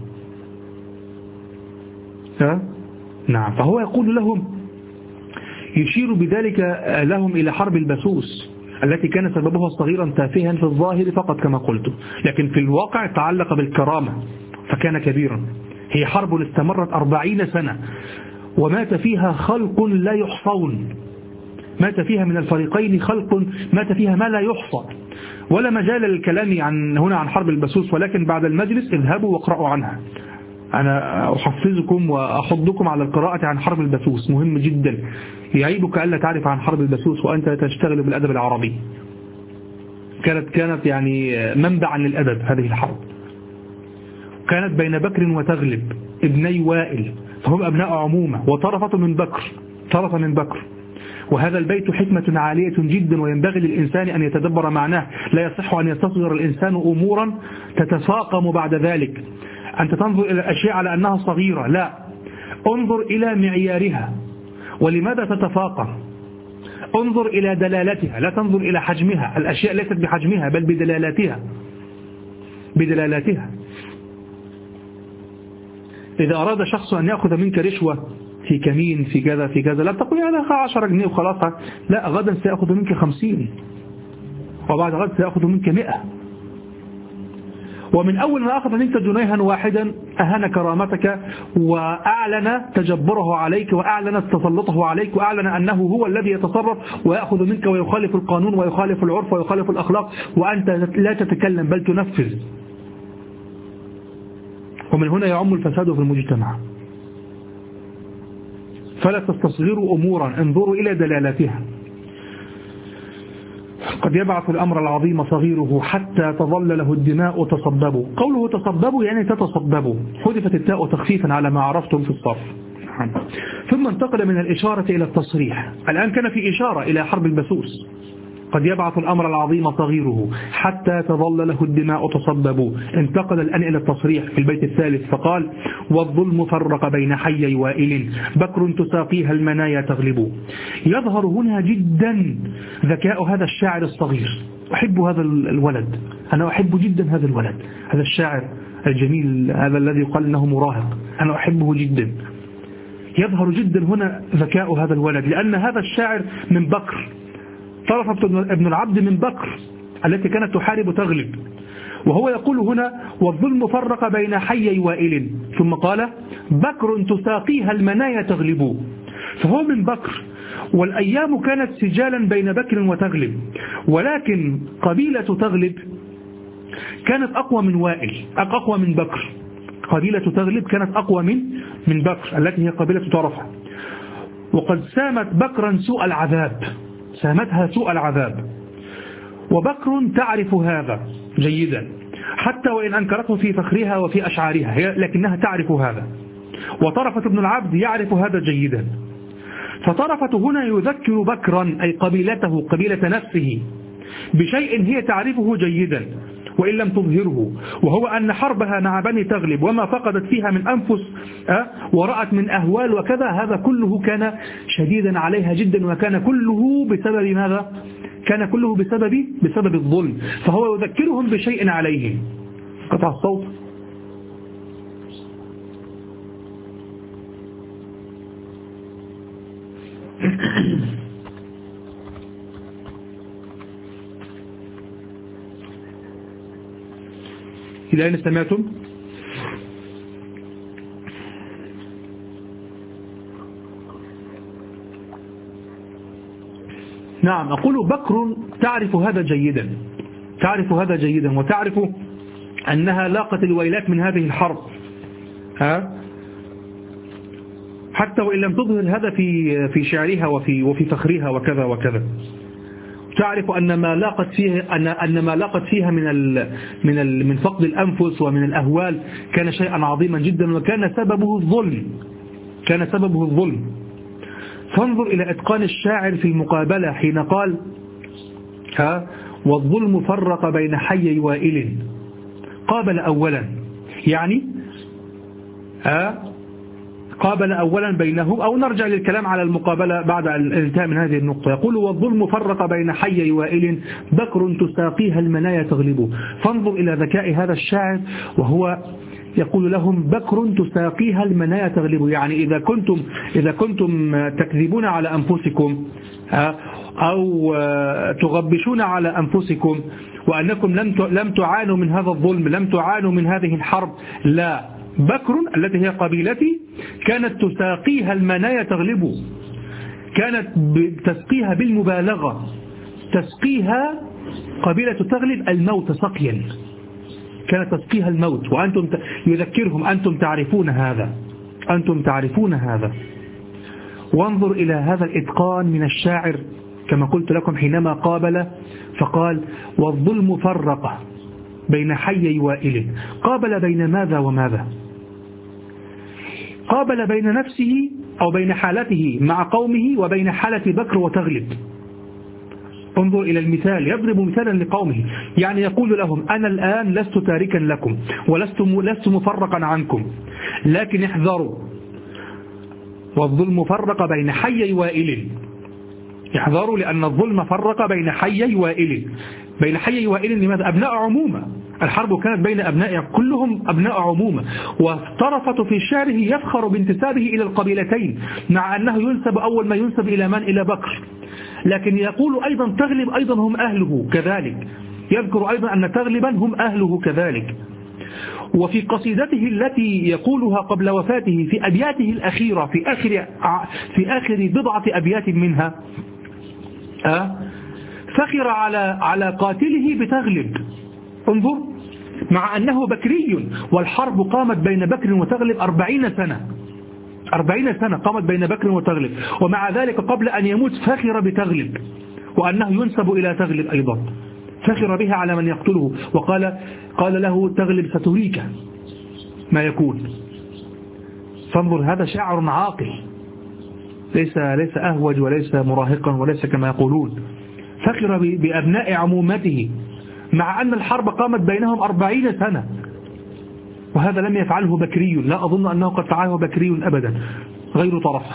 نعم. فهو يقول لهم، يشير بذلك لهم إلى حرب البسوس التي كان سببها صغيرا تافها في الظاهر فقط كما قلت، لكن في الواقع تعلق بالكرامة فكان كبيرا. هي حرب استمرت 40 سنة ومات فيها خلق لا يحصون، مات فيها من الفريقين خلق مات فيها ما لا يحصى، ولا مجال للكلام عن حرب البسوس، ولكن بعد المجلس اذهبوا واقرأوا عنها. أنا أحفزكم وأحضكم على القراءة عن حرب البسوس، مهم جدا. يعيبك ألا تعرف عن حرب البسوس وأنت تشتغل بالأدب العربي. كانت يعني منبعا للأدب هذه الحرب. كانت بين بكر وتغلب ابني وائل، فهم أبناء عمومة، وطرفة من بكر. وهذا البيت حكمة عالية جدا، وينبغي للإنسان أن يتدبر معناه. لا يصح أن يستصغر الإنسان أمورا تتفاقم بعد ذلك. أنت تنظر إلى الأشياء على أنها صغيرة، لا، انظر إلى معيارها ولماذا تتفاقم. انظر إلى دلالتها، لا تنظر إلى حجمها. الأشياء ليست بحجمها بل بدلالاتها. إذا أراد شخص أن يأخذ منك رشوة في كمين في كذا في كذا، لا تقول أنا 10 جنيه وخلاص، لا، غدا سيأخذ منك 50 وبعد غد سيأخذ منك 100. ومن أول ما أخذ منك جنيها واحدا أهان كرامتك وأعلن تجبره عليك وأعلن تسلطه عليك وأعلن أنه هو الذي يتصرف ويأخذ منك ويخالف القانون ويخالف العرف ويخالف الأخلاق، وأنت لا تتكلم بل تنفذ. ومن هنا يعم الفساد في المجتمع. فلا تستصغروا أمورا، انظروا إلى دلالاتها. قد يبعث الأمر العظيم صغيره حتى تظل له الدماء تصببوا. قوله تصببوا يعني تتصببوا، حذفت التاء تخفيفا على ما عرفتم في الصرف. ثم انتقل من الإشارة إلى التصريح. الآن كان في إشارة إلى حرب البسوس. قد يبعث الأمر العظيم صغيره حتى تظل له الدماء تصببوا. انتقل الآن إلى التصريح في البيت الثالث فقال: والظلم فرق بين حي وائل، بكر تساقيها المنايا تغلب. يظهر هنا جدا ذكاء هذا الشاعر الصغير. أحب هذا الولد، أنا أحب جدا هذا الولد، هذا الشاعر الجميل، هذا الذي قال إنه مراهق، أنا أحبه جدا. يظهر جدا هنا ذكاء هذا الولد، لأن هذا الشاعر من بكر، طرفة ابن العبد من بكر التي كانت تحارب تغلب. وهو يقول هنا: والظلم فرق بين حي وائل، ثم قال: بكر تساقيها المنايا تغلب. فهو من بكر، والأيام كانت سجالا بين بكر وتغلب، ولكن قبيلة تغلب كانت أقوى من وائل، أقوى من بكر. قبيلة تغلب كانت أقوى من بكر التي هي قبيلة طرفة. وقد سامت بكرا سوء العذاب، سامتها سوء العذاب، وبكر تعرف هذا جيدا، حتى وإن أنكرته في فخرها وفي أشعارها هي لكنها تعرف هذا. وطرفة ابن العبد يعرف هذا جيدا. فطرفة هنا يذكر بكرا أي قبيلته، قبيلة نفسه، بشيء هي تعرفه جيدا وإن لم تظهره، وهو أن حربها مع بني تغلب وما فقدت فيها من أنفس ورأت من أهوال وكذا، هذا كله كان شديدا عليها جدا، وكان كله بسبب ماذا؟ كان كله بسبب الظلم. فهو يذكرهم بشيء عليهم. قطع الصوت. إلى أين استمعتم؟ نعم، أقول بكر تعرف هذا جيدا، تعرف هذا جيدا، وتعرف أنها لاقت الويلات من هذه الحرب، حتى وإن لم تظهر هذا في شعرها وفي فخرها وكذا وكذا. تعرف أن ما لاقت فيها أن ما لاقت فيها من فقد الأنفس ومن الأهوال كان شيئا عظيما جدا، وكان سببه الظلم، كان سببه الظلم. فانظر إلى إتقان الشاعر في المقابلة حين قال: والظلم فرق بين حي وائل. قابل أولا، يعني قابل أولا بينهم، أو نرجع للكلام على المقابلة بعد الانتهاء من هذه النقطة. يقول: والظلم فرق بين حي وائل، بكر تساقيها المنايا تغلب. فانظر إلى ذكاء هذا الشاعر، وهو يقول لهم: بكر تساقيها المنايا تغلب، يعني إذا كنتم تكذبون على أنفسكم أو تغبشون على أنفسكم، وأنكم لم تعانوا من هذا الظلم، لم تعانوا من هذه الحرب، لا، بكر التي هي قبيلتي كانت تساقيها المنايا تغلب، كانت تسقيها بالمبالغة، تسقيها قبيلة تغلب الموت سقيا، كانت تسقيها الموت. وأنتم يذكرهم: أنتم تعرفون هذا، أنتم تعرفون هذا. وانظر إلى هذا الإتقان من الشاعر كما قلت لكم حينما قابل فقال: والظلم فرق بين حي وائل. قابل بين ماذا وماذا؟ قابل بين نفسه أو بين حالته مع قومه وبين حالة بكر وتغلب. انظر إلى المثال، يضرب مثالا لقومه، يعني يقول لهم: أنا الآن لست تاركا لكم ولست مفرقا عنكم، لكن احذروا، والظلم فرق بين حي وائل. احذروا، لأن الظلم فرق بين حي وائل. بين حي وائل لماذا؟ أبناء عمومة، الحرب كانت بين أبناء كلهم أبناء عمومة، وطرفة في شعره يفخر بانتسابه إلى القبيلتين، مع أنه ينسب أول ما ينسب إلى من؟ إلى بكر، لكن يقول أيضا تغلب أيضا هم أهله كذلك، يذكر أيضا أن تغلبا هم أهله كذلك. وفي قصيدته التي يقولها قبل وفاته في أبياته الأخيرة في آخر بضعة أبيات منها فخر على قاتله بتغلب. انظر، مع أنه بكري والحرب قامت بين بكر وتغلب 40 سنة، 40 سنة قامت بين بكر وتغلب، ومع ذلك قبل أن يموت فخر بتغلب، وأنه ينسب إلى تغلب أيضا، فخر بها على من يقتله، قال له تغلب ستريك ما يكون. فانظر، هذا شاعر عاقل، ليس أهوج وليس مراهقا وليس كما يقولون، فخر بأبناء عمومته مع أن الحرب قامت بينهم 40 سنة، وهذا لم يفعله بكري، لا أظن أنه قد فعله بكري أبدا غير طرفه.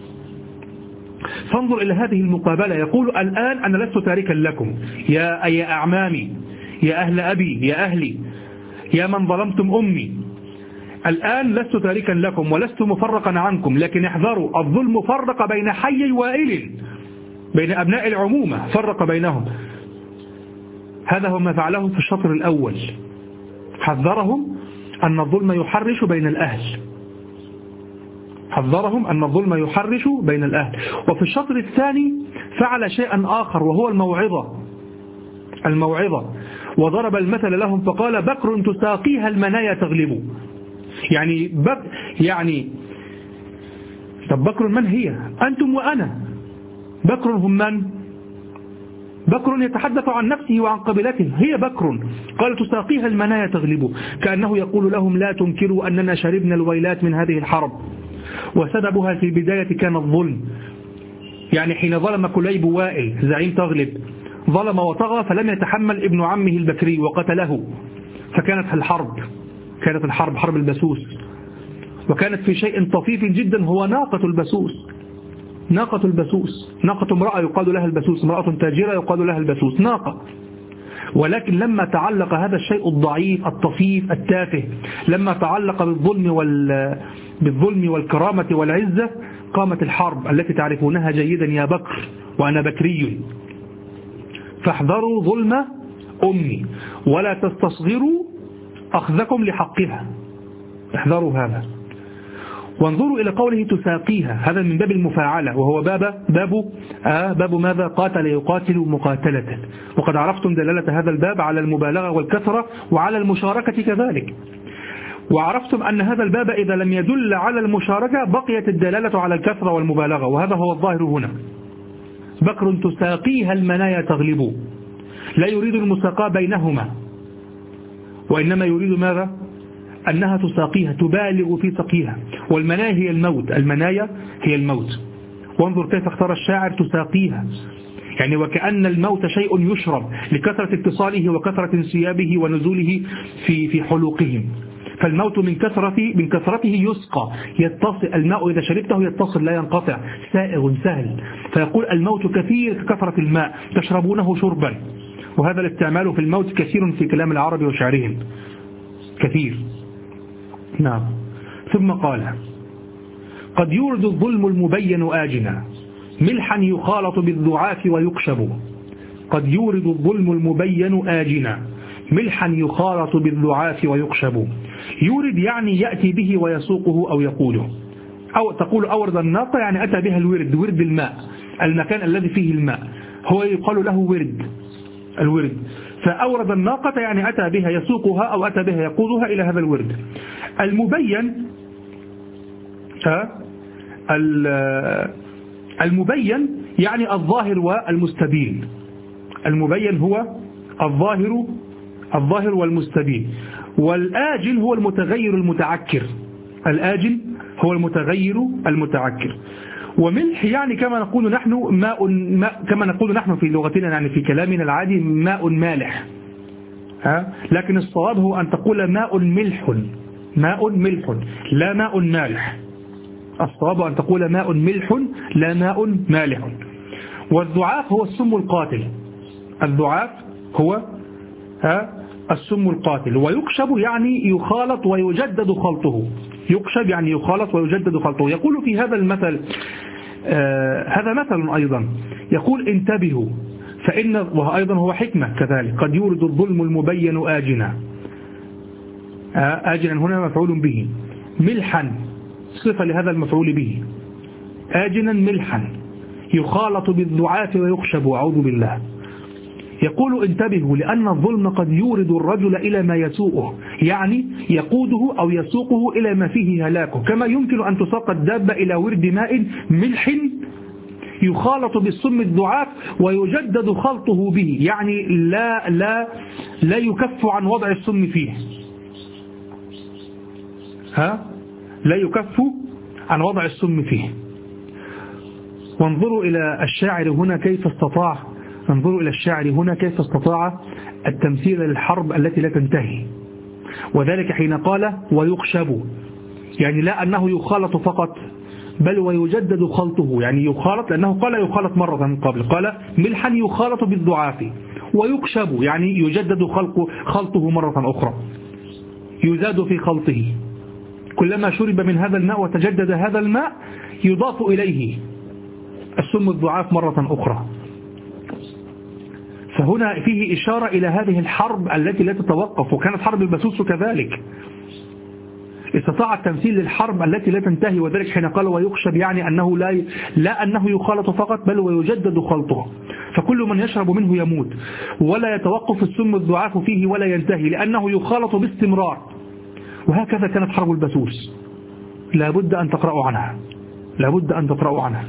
فانظر إلى هذه المقابلة، يقول الآن أنا لست تاركا لكم يا أعمامي، يا أهل أبي، يا أهلي، يا من ظلمتم أمي، الآن لست تاركا لكم ولست مفرقا عنكم، لكن احذروا، الظلم فرق بين حي وائل، بين أبناء العمومة فرق بينهم. هذا هو ما فعله في الشطر الأول، حذرهم أن الظلم يحرش بين الأهل، حذرهم أن الظلم يحرش بين الأهل. وفي الشطر الثاني فعل شيئا آخر وهو الموعظة، وضرب المثل لهم فقال بكر تساقيها المنايا تغلب. يعني طب بكر من هي؟ أنتم وأنا. بكر هم من؟ بكر يتحدث عن نفسه وعن قبيلته، هي بكر. قال تساقيها المنايا تغلب، كأنه يقول لهم لا تنكروا أننا شربنا الويلات من هذه الحرب، وسببها في البداية كان الظلم. يعني حين ظلم كليب وائل زعيم تغلب، ظلم وطغى فلم يتحمل ابن عمه البكري وقتله، فكانت الحرب حرب البسوس، وكانت في شيء طفيف جدا هو ناقة البسوس، ناقة امرأة يقال لها البسوس، امرأة تاجرة يقال لها البسوس، ناقة. ولكن لما تعلق هذا الشيء الضعيف الطفيف التافه، لما تعلق بالظلم والكرامة والعزة، قامت الحرب التي تعرفونها جيدا يا بكر وأنا بكري. فاحذروا ظلم أمي ولا تستصغروا أخذكم لحقها، احذروا هذا. وانظروا إلى قوله تساقيها، هذا من باب المفاعلة، وهو باب ماذا؟ قاتل يقاتل مقاتلة. وقد عرفتم دلالة هذا الباب على المبالغة والكثرة وعلى المشاركة كذلك، وعرفتم أن هذا الباب إذا لم يدل على المشاركة بقيت الدلالة على الكثرة والمبالغة، وهذا هو الظاهر هنا. بكر تساقيها المنايا تغلب، لا يريد المساقاة بينهما، وإنما يريد ماذا؟ أنها تساقيها، تبالغ في سقيها، والمنايا هي الموت، المنايا هي الموت. وانظر كيف اختار الشاعر تساقيها، يعني وكأن الموت شيء يشرب لكثرة اتصاله وكثرة انسيابه ونزوله في حلوقهم، فالموت من كثرته يسقى، يتصل الماء إذا شربته يتصل لا ينقطع، سائغ سهل. فيقول الموت كثير ككثرة الماء تشربونه شربا، وهذا الاستعمال في الموت كثير في كلام العرب وشعرهم، كثير. نعم. ثم قال قد يورد الظلم المبين آجنا ملحا يخالط بالضعاف ويقشب. قد يورد الظلم المبين آجنا ملحا يخالط بالضعاف ويقشب. يورد يعني يأتي به ويسوقه أو يقوله، أو تقول أورد الناقة يعني أتى بها الورد، ورد الماء، المكان الذي فيه الماء هو يقال له الورد. فأورد الناقة يعني أتى بها يسوقها أو أتى بها يقودها إلى هذا الورد. المبين يعني الظاهر والمستبين. المبين هو الظاهر والمستبين. والآجل هو المتغير المتعكر، الآجل هو المتغير المتعكر. وملح يعني كما نقول نحن ماء كما نقول نحن في لغتنا، يعني في كلامنا العادي ماء مالح، لكن الصواب هو أن تقول ماء ملح لا ماء مالح. الصواب أن تقول ماء ملح لا ماء مالح. والضعاف هو السم القاتل، الضعاف هو السم القاتل. ويكشب يعني يخالط ويجدد خلطه، يكشب يعني يخالط ويجدد خلطه. يقول في هذا المثل هذا مثل أيضا، يقول انتبهوا فإن، وأيضا هو حكمة كذلك، قد يورد الظلم المبين آجنا. آجنا هنا مفعول به، ملحا صفة لهذا المفعول به، آجنا ملحا يخالط بالضعاف ويخشب، أعوذ بالله. يقول انتبهوا لأن الظلم قد يورد الرجل إلى ما يسوءه، يعني يقوده أو يسوقه إلى ما فيه هلاكه، كما يمكن أن تساق الدابة إلى ورد ماء ملح يخالط بالسم الضعاف ويجدد خلطه به، يعني لا يكف عن وضع السم فيه، لا يكف عن وضع السم فيه. وانظروا إلى الشاعر هنا كيف استطاع، انظروا إلى الشاعر هنا كيف استطاع التمثيل للحرب التي لا تنتهي، وذلك حين قال ويخشب، يعني لا أنه يخالط فقط بل ويجدد خلطه، يعني يخالط لأنه قال يخالط مرة من قبل، قال ملحا يخالط بالضعاف، ويخشب يعني يجدد خلطه مرة أخرى، يزاد في خلطه، كلما شرب من هذا الماء وتجدد هذا الماء يضاف إليه السم الضعاف مرة أخرى. فهنا فيه إشارة إلى هذه الحرب التي لا تتوقف، وكانت حرب البسوس كذلك، استطاع التمثيل للحرب التي لا تنتهي، وذلك حين قال ويخشب يعني أنه لا أنه يخالط فقط بل ويجدد خلطه، فكل من يشرب منه يموت، ولا يتوقف السم الضعاف فيه ولا ينتهي، لأنه يخالط باستمرار. وهكذا كانت حرب البسوس، لابد أن تقرأوا عنها، لابد أن تقرأوا عنها.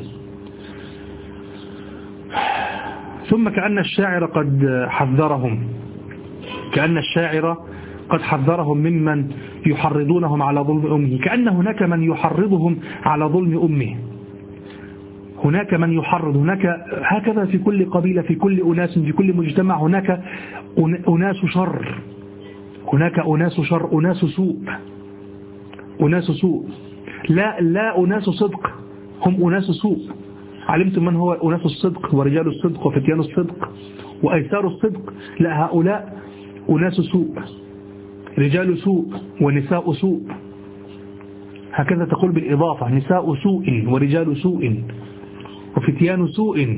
ثم كأن الشاعر قد حذرهم، كأن الشاعر قد حذرهم ممن يحرضونهم على ظلم أمه، كأن هناك من يحرضهم على ظلم أمه، هناك من يحرض، هناك هكذا في كل قبيلة، في كل أناس، في كل مجتمع هناك أناس شر، هناك أناس شر، أناس سوء، أناس سوء، لا أناس صدق، هم أناس سوء. علمتم من هو أناس الصدق ورجال الصدق وفتيان الصدق وأيسار الصدق؟ لا، هؤلاء أناس سوء، رجال سوء ونساء سوء، هكذا تقول بالإضافة، نساء سوء ورجال سوء وفتيان سوء.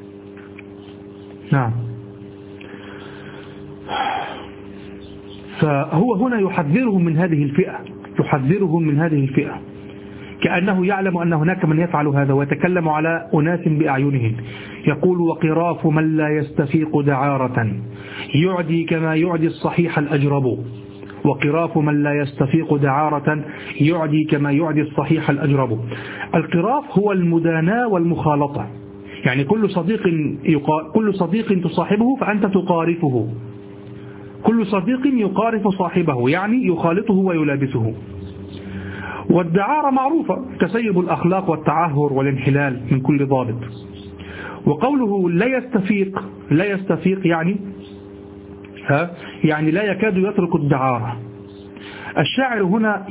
نعم. فهو هنا يحذرهم من هذه الفئة، يحذرهم من هذه الفئة، كأنه يعلم أن هناك من يفعل هذا، ويتكلم على أناس بأعينهم. يقول وقراف من لا يستفيق دعارة يعدي كما يعدي الصحيح الأجرب، وقراف من لا يستفيق دعارة يعدي كما يعدي الصحيح الأجرب. القراف هو المداناة والمخالطة، يعني كل صديق تصاحبه فأنت تقارفه، كل صديق يقارف صاحبه يعني يخالطه ويلابسه. والدعارة معروفة، تسيب الأخلاق والتعهر والانحلال من كل ضابط. وقوله لا يستفيق يعني لا يكاد يترك الدعارة. الشاعر هنا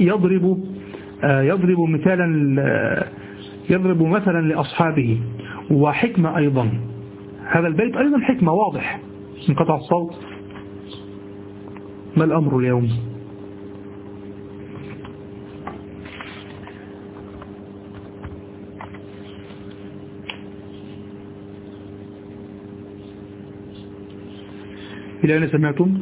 يضرب مثلا لأصحابه، وحكمة أيضا، هذا البيت أيضا حكمة واضح. انقطع الصوت، ما الأمر اليوم؟ إلى أين سمعتم؟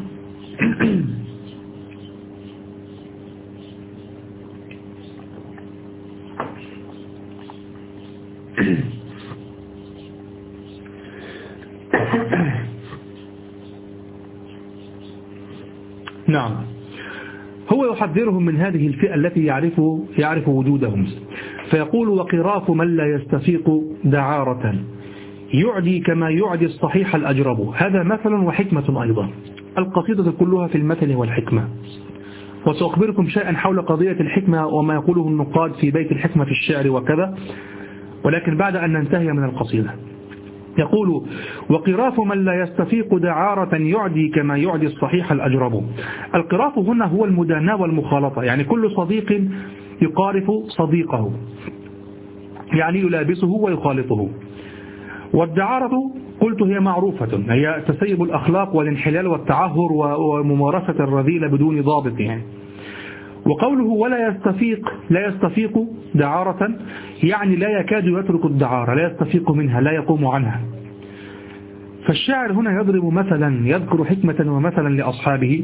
نعم. هو يحذرهم من هذه الفئة التي يعرف وجودهم، فيقول وقراف من لا يستفيق دعارة يعدي كما يعدي الصحيح الأجرب. هذا مثل وحكمة أيضا، القصيدة كلها في المثل والحكمة. وسأخبركم شيئا حول قضية الحكمة وما يقوله النقاد في بيت الحكمة في الشعر وكذا، ولكن بعد أن ننتهي من القصيدة. يقول وقراف من لا يستفيق دعارة يعدي كما يعدي الصحيح الأجرب. القراف هنا هو المداناة والمخالطة، يعني كل صديق يقارف صديقه، يعني يلابسه ويخالطه. والدعارة قلت هي معروفة، هي تسيب الأخلاق والانحلال والتعهر وممارسة الرذيلة بدون ضابط يعني. وقوله لا يستفيق دعارة، يعني لا يكاد يترك الدعارة، لا يستفيق منها، لا يقوم عنها. فالشاعر هنا يضرب مثلا، يذكر حكمة ومثلا لأصحابه،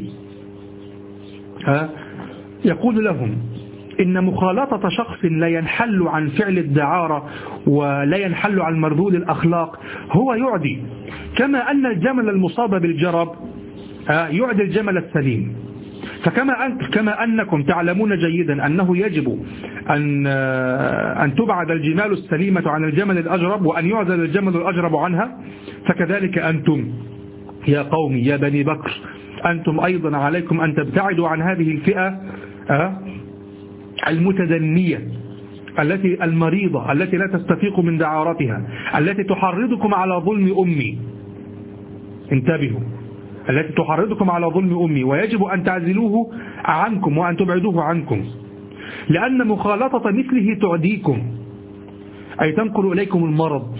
يقول لهم إن مخالطة شخص لا ينحل عن فعل الدعارة ولا ينحل عن مردود الأخلاق هو يعدي، كما أن الجمل المصاب بالجرب يعدي الجمل السليم. كما أنكم تعلمون جيدا أنه يجب أن تبعد الجمال السليمة عن الجمل الأجرب وأن يعزل الجمل الأجرب عنها، فكذلك أنتم يا قومي يا بني بكر، أنتم أيضا عليكم أن تبتعدوا عن هذه الفئة المتدنية التي المريضة التي لا تستفيق من دعارتها، التي تحرضكم على ظلم أمي. انتبهوا، التي تحرضكم على ظلم أمي، ويجب أن تعزلوه عنكم وأن تبعدوه عنكم، لأن مخالطة مثله تعديكم، أي تنقل إليكم المرض.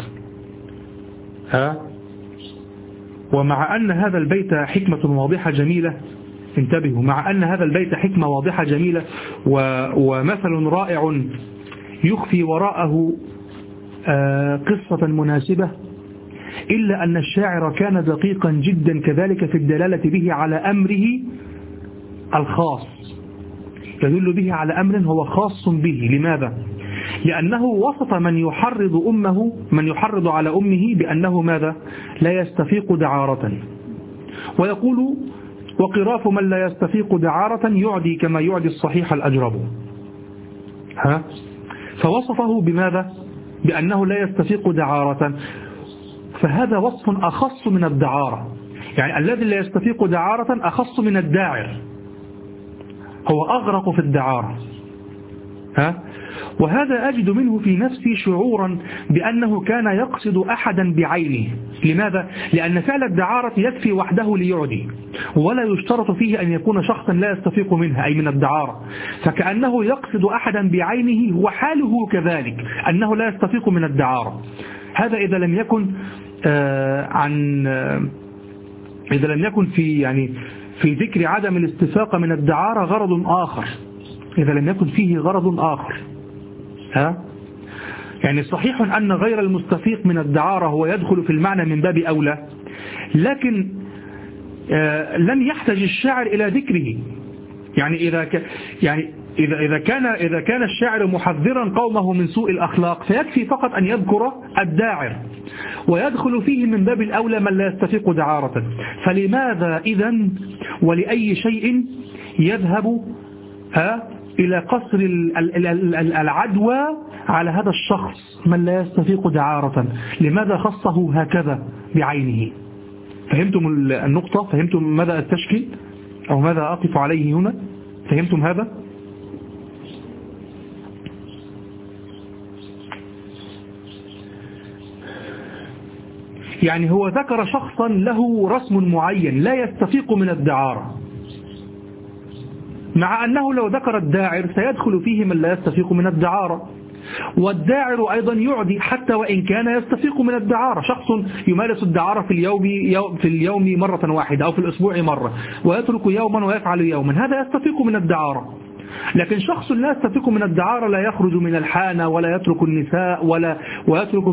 ومع أن هذا البيت حكمة واضحة جميلة، انتبهوا، مع أن هذا البيت حكمة واضحة جميلة ومثل رائع يخفي وراءه قصة مناسبة، إلا أن الشاعر كان دقيقا جدا كذلك في الدلالة به على أمره الخاص، يدل به على أمر هو خاص به. لماذا؟ لأنه وسط من يحرض على أمه بأنه ماذا؟ لا يستفيق دعارة، ويقول وقراف من لا يستفيق دعارة يعدي كما يعدي الصحيح الأجرب. فوصفه بماذا؟ بأنه لا يستفيق دعارة، فهذا وصف أخص من الدعارة، يعني الذي لا يستفيق دعارة أخص من الداعر، هو أغرق في الدعارة. وهذا أجد منه في نفسي شعورا بأنه كان يقصد أحدا بعينه. لماذا؟ لأن فعل الدعارة يكفي وحده ليعدي، ولا يشترط فيه أن يكون شخصا لا يستفيق منها أي من الدعارة، فكأنه يقصد أحدا بعينه وحاله كذلك أنه لا يستفيق من الدعارة. هذا إذا لم يكن إذا لم يكن في ذكر عدم الاستفاقة من الدعارة غرض آخر، إذا لم يكن فيه غرض آخر. يعني صحيح أن غير المستفيق من الدعارة هو يدخل في المعنى من باب أولى، لكن لم يحتاج الشاعر إلى ذكره. يعني إذا كان الشاعر محذرا قومه من سوء الأخلاق فيكفي فقط أن يذكر الداعر، ويدخل فيه من باب الأولى من لا يستفيق دعارة. فلماذا إذن ولأي شيء يذهب إلى قصر العدوى على هذا الشخص من لا يستفيق دعارة؟ لماذا خصه هكذا بعينه؟ فهمتم النقطة؟ فهمتم ماذا أستشكل أو ماذا أقف عليه هنا؟ فهمتم هذا؟ يعني هو ذكر شخصا له رسم معين لا يستفيق من الدعارة، مع أنه لو ذكر الداعر سيدخل فيه من لا يستفيق من الدعارة، والداعر أيضا يعدي حتى وإن كان يستفيق من الدعارة. شخص يمارس الدعارة في اليوم مرة واحدة أو في الأسبوع مرة، ويترك يوما ويفعل يوما، هذا يستفيق من الدعارة. لكن شخص لا يستفيق من الدعارة لا يخرج من الحانة ولا يترك النساء ويترك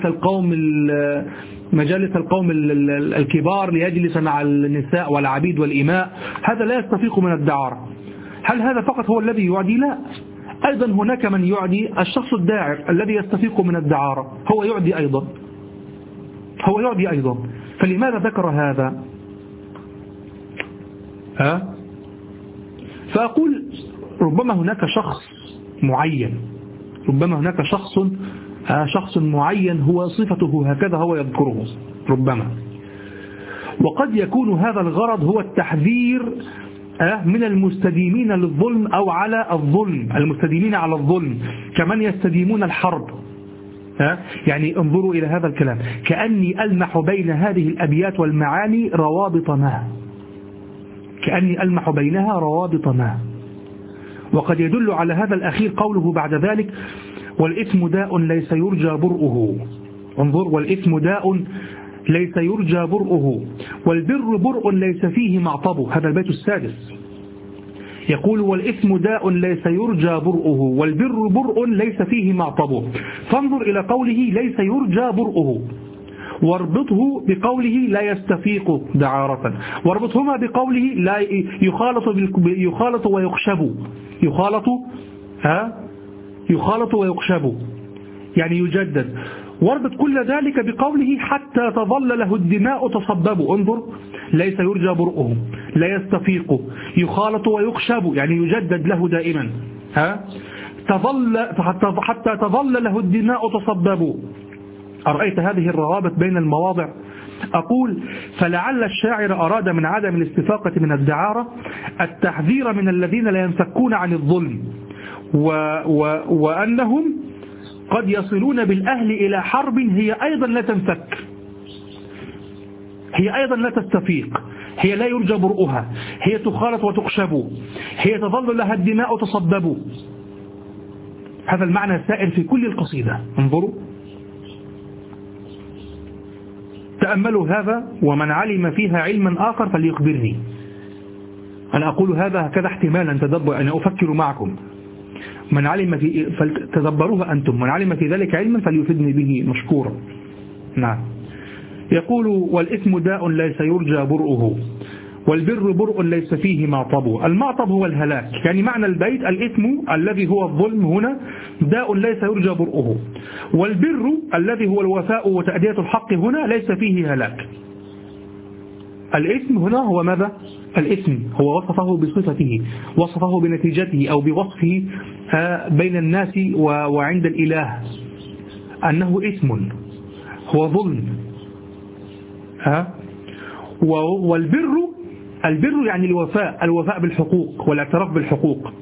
مجالس القوم الكبار ليجلس مع النساء والعبيد والإماء، هذا لا يستفيق من الدعارة. هل هذا فقط هو الذي يعدي؟ لا، أيضا هناك من يعدي، الشخص الداعر الذي يستفيق من الدعارة هو يعدي أيضا. فلماذا ذكر هذا؟ فأقول ربما هناك شخص معين هو صفته هكذا هو يذكره ربما، وقد يكون هذا الغرض هو التحذير من المستديمين للظلم أو على الظلم، المستديمين على الظلم كمن يستديمون الحرب. يعني انظروا إلى هذا الكلام، كأني ألمح بين هذه الأبيات والمعاني روابط ما، كأني ألمح بينها روابط ما. وقد يدل على هذا الأخير قوله بعد ذلك: والإثم داء ليس يرجى برؤه. انظر، والإثم داء ليس يرجى برؤه، والبر برء ليس فيه معطب. هذا البيت السادس. يقول والإثم داء ليس يرجى برؤه، والبر برء ليس فيه معطب. فانظر إلى قوله ليس يرجى برؤه، واربطه بقوله لا يستفيق دعارة، واربطهما بقوله لا يخالط ويخشب. يخالط ويخشب يعني يجدد. واربط كل ذلك بقوله حتى تظل له الدماء تصبب. انظر، ليس يرجى برؤه، لا يستفيق، يخالط ويخشب يعني يجدد له دائما. حتى تظل له الدماء تصبب. أرأيت هذه الروابط بين المواضع؟ أقول فلعل الشاعر أراد من عدم الاستفاقة من الدعارة التحذير من الذين لا ينفكون عن الظلم، وأنهم قد يصلون بالأهل إلى حرب هي أيضا لا تنفك، هي أيضا لا تستفيق، هي لا يرجى برؤها، هي تخالط وتخشب، هي تظل لها الدماء تصبب. هذا المعنى سائر في كل القصيدة. انظروا، تأملوا هذا، ومن علم فيها علما آخر فليخبرني. أنا أقول هذا هكذا احتمالا تدبر، أنا أفكر معكم. من علم في فتدبروها أنتم، من علم في ذلك علما فليفدني به مشكورا. نعم. يقول والإثم داء ليس يرجى برؤه، والبر برء ليس فيه معطب. المعطب هو الهلاك، يعني معنى البيت الإثم الذي هو الظلم هنا داء ليس يرجى برؤه، والبر الذي هو الوفاء وتأدية الحق هنا ليس فيه هلاك. الإثم هنا هو ماذا؟ الإثم هو وصفه بصفته، وصفه بنتيجته أو بوصفه بين الناس وعند الإله أنه إثم، هو ظلم. البر يعني الوفاء بالحقوق والاعتراف بالحقوق.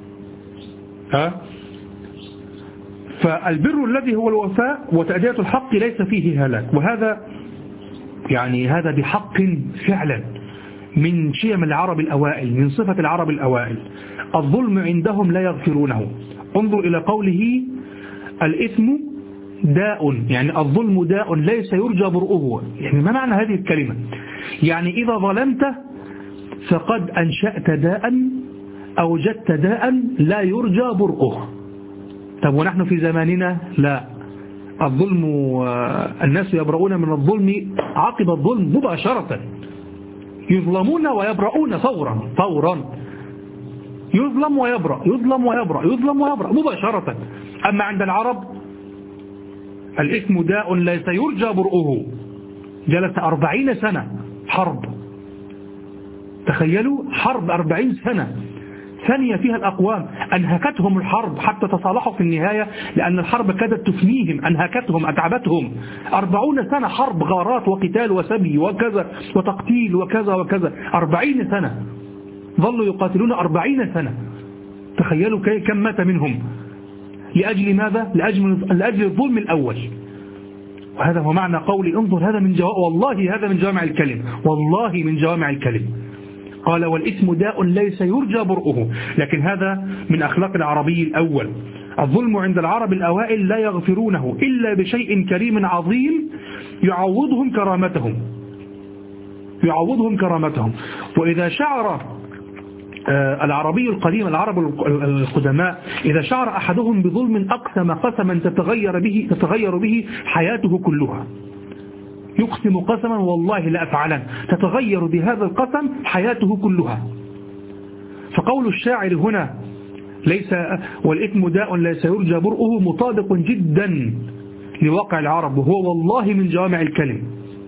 فالبر الذي هو الوفاء وتأدية الحق ليس فيه هلاك، وهذا يعني هذا بحق فعلا من شيم العرب الأوائل، من صفة العرب الأوائل. الظلم عندهم لا يغفرونه. انظر إلى قوله الإثم داء، يعني الظلم داء ليس يرجى برؤه. يعني ما معنى هذه الكلمة؟ يعني إذا ظلمت فقد أنشأت داء، أوجدت داء لا يرجى برؤه. طب ونحن في زماننا لا، الظلم الناس يبرؤون من الظلم عقب الظلم مباشرة، يظلمون ويبرؤون فورا، يظلم ويبرأ، يظلم ويبرأ، يظلم ويبرأ مباشرة. أما عند العرب الإثم داء ليس يرجى برؤه. جلس 40 سنة حرب، تخيلوا حرب 40 سنة ثانية فيها الأقوام، أنهكتهم الحرب حتى تصالحوا في النهاية، لأن الحرب كادت تفنيهم، أنهكتهم، أتعبتهم. 40 سنة حرب، غارات وقتال وسبي وكذا وتقتيل وكذا وكذا. 40 سنة ظلوا يقاتلون 40 سنة. تخيلوا كم مات منهم لأجل ماذا؟ لأجل الظلم الأول. وهذا هو معنى قولي انظر، هذا من والله هذا من جوامع الكلم، والله من جوامع الكلم. قال والإثم داء ليس يرجى برؤه، لكن هذا من أخلاق العربي الأول. الظلم عند العرب الأوائل لا يغفرونه إلا بشيء كريم عظيم يعوضهم كرامتهم. وإذا شعر العربي القديم، العرب القدماء، إذا شعر أحدهم بظلم أقسم قسما تتغير به حياته كلها. يقسم قسما والله لا أفعلن، تتغير بهذا القسم حياته كلها. فقول الشاعر هنا ليس والإثم داء ليس يرجى برؤه مطابق جدا لواقع العرب، وهو والله من جوامع الكلم،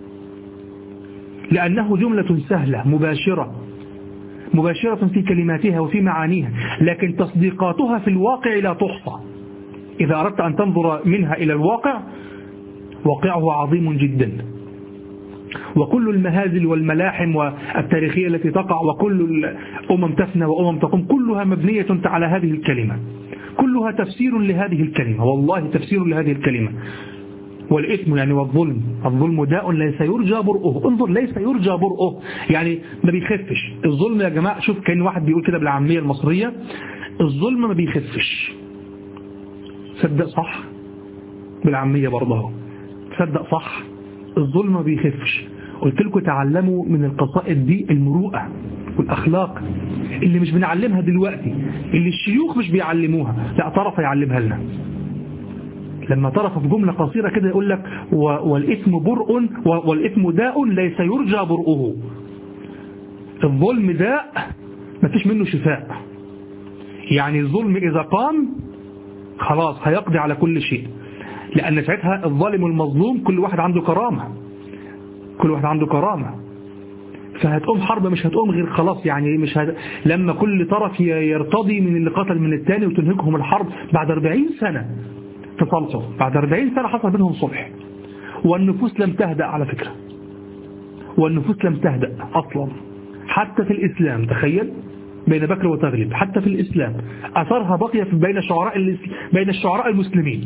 لأنه جملة سهلة مباشرة في كلماتها وفي معانيها، لكن تصديقاتها في الواقع لا تحصى. إذا أردت أن تنظر منها إلى الواقع، واقعه عظيم جدا. وكل المهازل والملاحم والتاريخية التي تقع، وكل الأمم تفنى وأمم تقوم، كلها مبنية على هذه الكلمة، كلها تفسير لهذه الكلمة، والله تفسير لهذه الكلمة. والإثم يعني الظلم داء ليس يرجى برؤه. انظر، ليس يرجى برؤه يعني ما بيخفش الظلم يا جماعة. شوف، كان واحد بيقول كده بالعامية المصرية، الظلم ما بيخفش. صدق صح، بالعامية برضه صدق صح، الظلم ما بيخفش. قلت لكم تعلموا من القصائد دي المروءة والأخلاق اللي مش بنعلمها دلوقتي، اللي الشيوخ مش بيعلموها، لا طرف يعلمها لنا. لما طرف في جملة قصيرة كده يقول لك والإثم برء والإثم داء ليس يرجى برؤه. الظلم داء ما فيش منه شفاء، يعني الظلم إذا قام خلاص هيقضي على كل شيء، لأن ساعتها الظالم والمظلوم كل واحد عنده كرامة، كل واحد عنده كرامة. فهتقوم حرب مش هتقوم غير خلاص، يعني مش لما كل طرف يرتضي من اللي قتل من الثاني وتنهكهم الحرب بعد 40 سنة تصالحوا، بعد 40 سنة حصل بينهم صلح. والنفوس لم تهدأ على فكرة، والنفوس لم تهدأ أصلا حتى في الإسلام. تخيل بين بكر وتغلب حتى في الإسلام أثرها بقي بين الشعراء المسلمين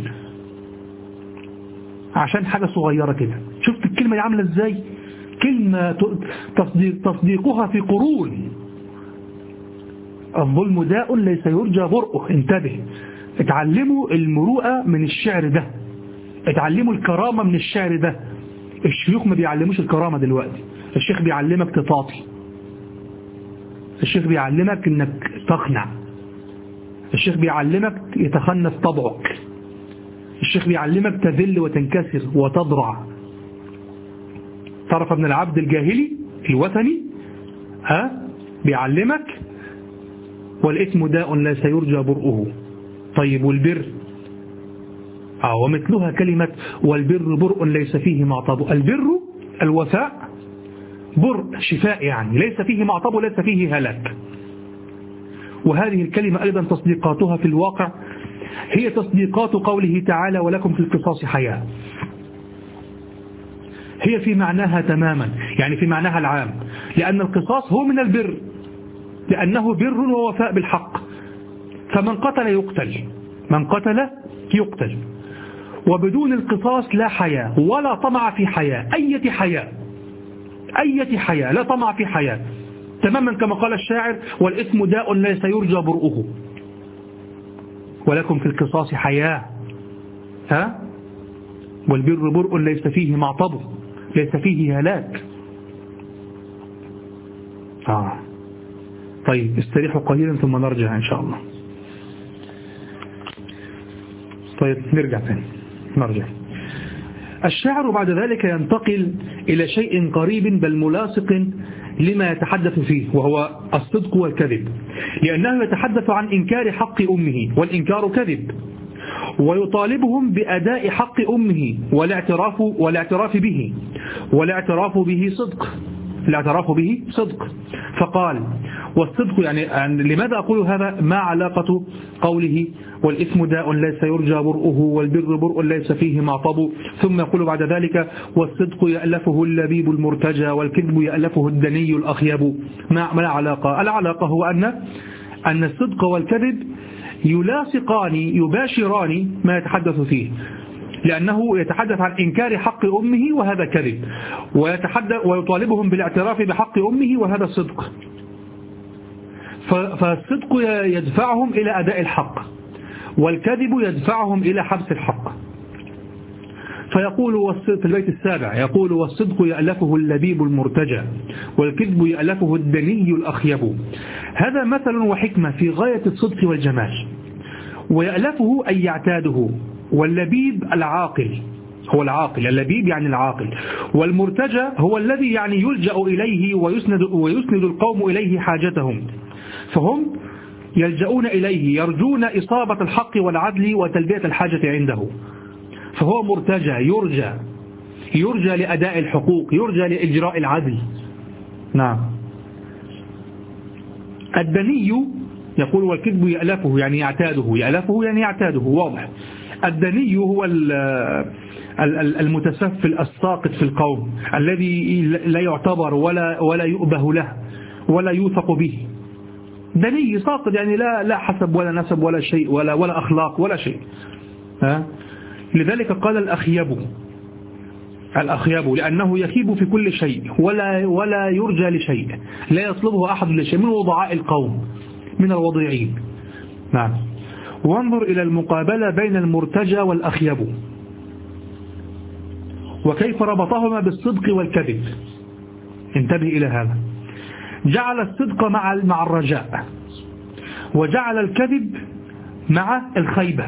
عشان حاجة صغيرة كده. شفت الكلمة عاملة ازاي؟ كلمة تصديقها في قرون. الظلم داء ليس يرجى برؤه. انتبه، اتعلموا المروءة من الشعر ده، اتعلموا الكرامة من الشعر ده. الشيوخ ما بيعلموش الكرامة دلوقتي. الشيخ بيعلمك تطاطي، الشيخ بيعلمك انك تقنع، الشيخ بيعلمك يتخنث طبعك، الشيخ بيعلمك تذل وتنكسر وتضرع. طرف ابن العبد الجاهلي الوثني بيعلمك والإثم داء لا سيرجى برؤه. طيب والبر؟ ومثلها كلمة والبر برء ليس فيه معطب. البر الوفاء، برء شفاء، يعني ليس فيه معطب وليس فيه هلاك. وهذه الكلمة أيضا تصديقاتها في الواقع هي تصديقات قوله تعالى ولكم في القصاص حياة. هي في معناها تماما، يعني في معناها العام، لأن القصاص هو من البر، لأنه بر ووفاء بالحق. فمن قتل يقتل، من قتل يقتل، وبدون القصاص لا حياة ولا طمع في حياة، أية حياة، أية حياة، لا طمع في حياة، تماما كما قال الشاعر والإثم داء ليس يرجى برؤه. ولكم في القصاص حياة، والبر برء ليس فيه معطب، ليس فيه هلاك. طيب استريحوا قليلا ثم نرجع إن شاء الله. طيب نرجع ثاني، نرجع. الشاعر بعد ذلك ينتقل إلى شيء قريب بل ملاصق لما يتحدث فيه، وهو الصدق والكذب، لأنه يتحدث عن إنكار حق أمه، والإنكار كذب، ويطالبهم بأداء حق أمه والاعتراف به، والاعتراف به صدق، الاعتراف به صدق. فقال والصدق، يعني لماذا أقول هذا؟ ما علاقة قوله والإثم داء ليس يرجى برؤه والبر برء ليس فيه معطب، ثم يقول بعد ذلك والصدق يألفه اللبيب المرتجى والكذب يألفه الدني الأخيب. ما العلاقة؟ العلاقة هو أن الصدق والكذب يلاصقان يباشران ما يتحدث فيه، لأنه يتحدث عن إنكار حق أمه وهذا كذب، ويطالبهم بالاعتراف بحق أمه وهذا صدق. فالصدق يدفعهم إلى أداء الحق، والكذب يدفعهم إلى حبس الحق. فيقول في البيت السابع يقول والصدق يألفه اللبيب المرتجى والكذب يألفه الدني الأخيب. هذا مثل وحكمة في غاية الصدق والجمال. ويألفه أي يعتاده، واللبيب العاقل، هو العاقل، اللبيب يعني العاقل، والمرتجى هو الذي يعني يلجأ إليه ويسند القوم إليه حاجتهم، فهم يلجؤون إليه يرجون إصابة الحق والعدل وتلبية الحاجة عنده، فهو مرتجى، يرجى لأداء الحقوق، يرجى لإجراء العدل. نعم. الدني يقول والكذب يألفه يعني يعتاده، يألفه يعني يعتاده، واضح. الدني هو المتسفل الساقط في القوم، الذي لا يعتبر ولا يؤبه له ولا يوثق به. دني ساقط يعني لا حسب ولا نسب ولا شيء ولا أخلاق ولا شيء. لذلك قال الأخيب لأنه يخيب في كل شيء ولا يرجى لشيء، لا يطلبه أحد لشيء، من وضعاء القوم، من الوضيعين. نعم. وانظر إلى المقابلة بين المرتجى والأخيب. وكيف ربطهما بالصدق والكذب. انتبه إلى هذا. جعل الصدق مع الرجاء، وجعل الكذب مع الخيبة.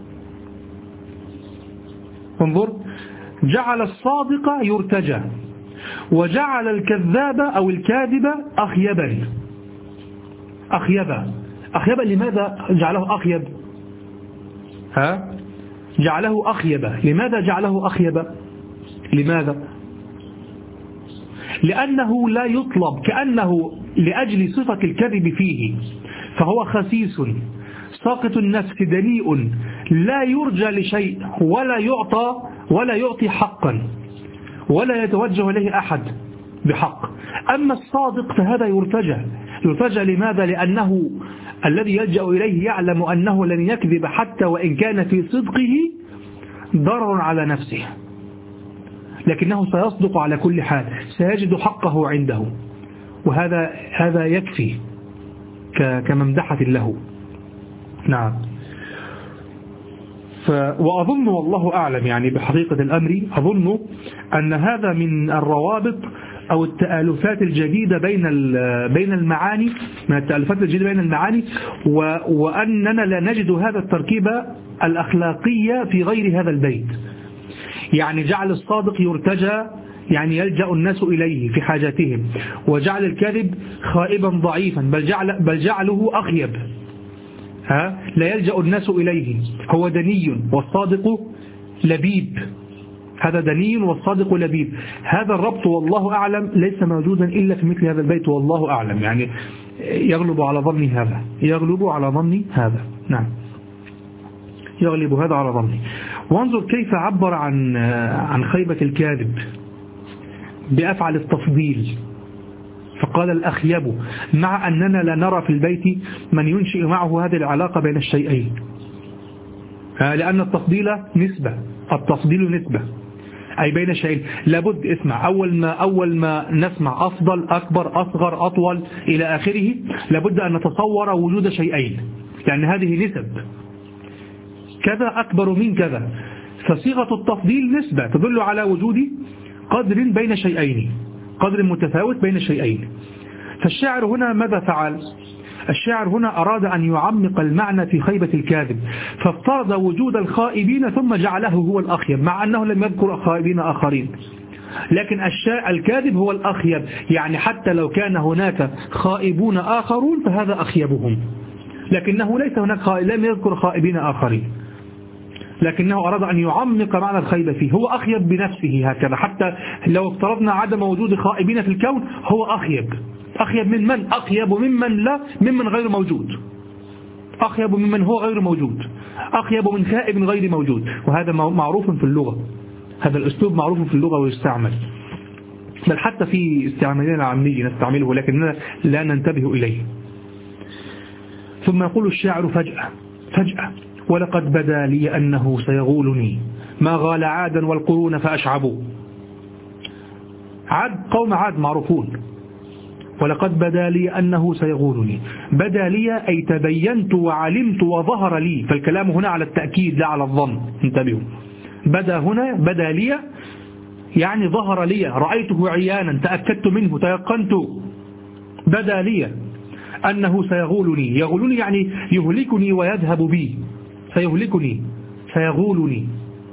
انظر، جعل الصادق يرتجى، وجعل الكذاب أو الكاذب أخيبا. لماذا جعله أخيب؟ جعله أخيبا. لماذا جعله أخيبا؟ لماذا؟ لأنه لا يطلب، كأنه لأجل صفة الكذب فيه، فهو خسيس ساقط النفس دنيء لا يرجى لشيء ولا يعطي حقا ولا يتوجه إليه أحد بحق. أما الصادق فهذا يرتجى. لماذا؟ لأنه الذي يلجأ إليه يعلم أنه لن يكذب حتى وإن كان في صدقه ضرر على نفسه، لكنه سيصدق على كل حال، سيجد حقه عنده، وهذا يكفي كممدحة له. نعم. وأظن والله أعلم يعني بحقيقة الأمر، أظن أن هذا من الروابط أو التآلفات الجديدة بين المعاني، من التآلفات الجديدة بين المعاني، وأننا لا نجد هذا التركيبة الأخلاقية في غير هذا البيت. يعني جعل الصادق يرتجى، يعني يلجأ الناس إليه في حاجاتهم، وجعل الكذب خائبا ضعيفا، بل جعله أخيب، لا يلجأ الناس إليه. هو دني والصادق لبيب. هذا دني والصادق لبيب. هذا الربط والله أعلم ليس موجودا إلا في مثل هذا البيت، والله أعلم يعني يغلب على ظني هذا. نعم، يغلب هذا على ظني. وانظر كيف عبر عن خيبة الكاذب بأفعل التفضيل، فقال الأخيب، مع أننا لا نرى في البيت من ينشئ معه هذه العلاقة بين الشيئين، لأن التفضيل نسبة أي بين شيئين. لابد اسمع، أول ما نسمع أفضل، أكبر، أصغر، أطول إلى آخره، لابد أن نتصور وجود شيئين، لأن هذه نسب، كذا أكبر من كذا، فصيغة التفضيل نسبة تدل على وجود قدر بين شيئين، قدر متفاوت بين شيئين. فالشاعر هنا ماذا فعل؟ الشاعر هنا أراد أن يعمق المعنى في خيبة الكاذب، فافترض وجود الخائبين ثم جعله هو الأخيب، مع أنه لم يذكر خائبين آخرين، لكن الكاذب هو الأخيب، يعني حتى لو كان هناك خائبون آخرون فهذا أخيبهم، لكنه ليس هناك لم يذكر خائبين آخرين، لكنه أراد أن يعمق معنى الخيبة فيه. هو أخيب بنفسه هكذا، حتى لو افترضنا عدم وجود خائبين في الكون، هو أخيب من من؟ أخيب ممن غير موجود، أخيب ممن هو غير موجود، أخيب من خائب غير موجود. وهذا معروف في اللغة، هذا الأسلوب معروف في اللغة ويستعمل، بل حتى في استعمالنا العامي نستعمله لكننا لا ننتبه إليه. ثم يقول الشاعر فجأة ولقد بدا لي أنه سيغولني ما غال عادا والقرون فأشعبوا. قوم عاد معروفون. ولقد بدا لي أنه سيغولني، بدا لي أي تبينت وعلمت وظهر لي، فالكلام هنا على التأكيد لا على الظن، انتبهوا. بدا لي يعني ظهر لي، رأيته عيانا، تأكدت منه، تيقنت. بدا لي أنه سيغولني، يغولني يعني يهلكني ويذهب بي، سيغولني.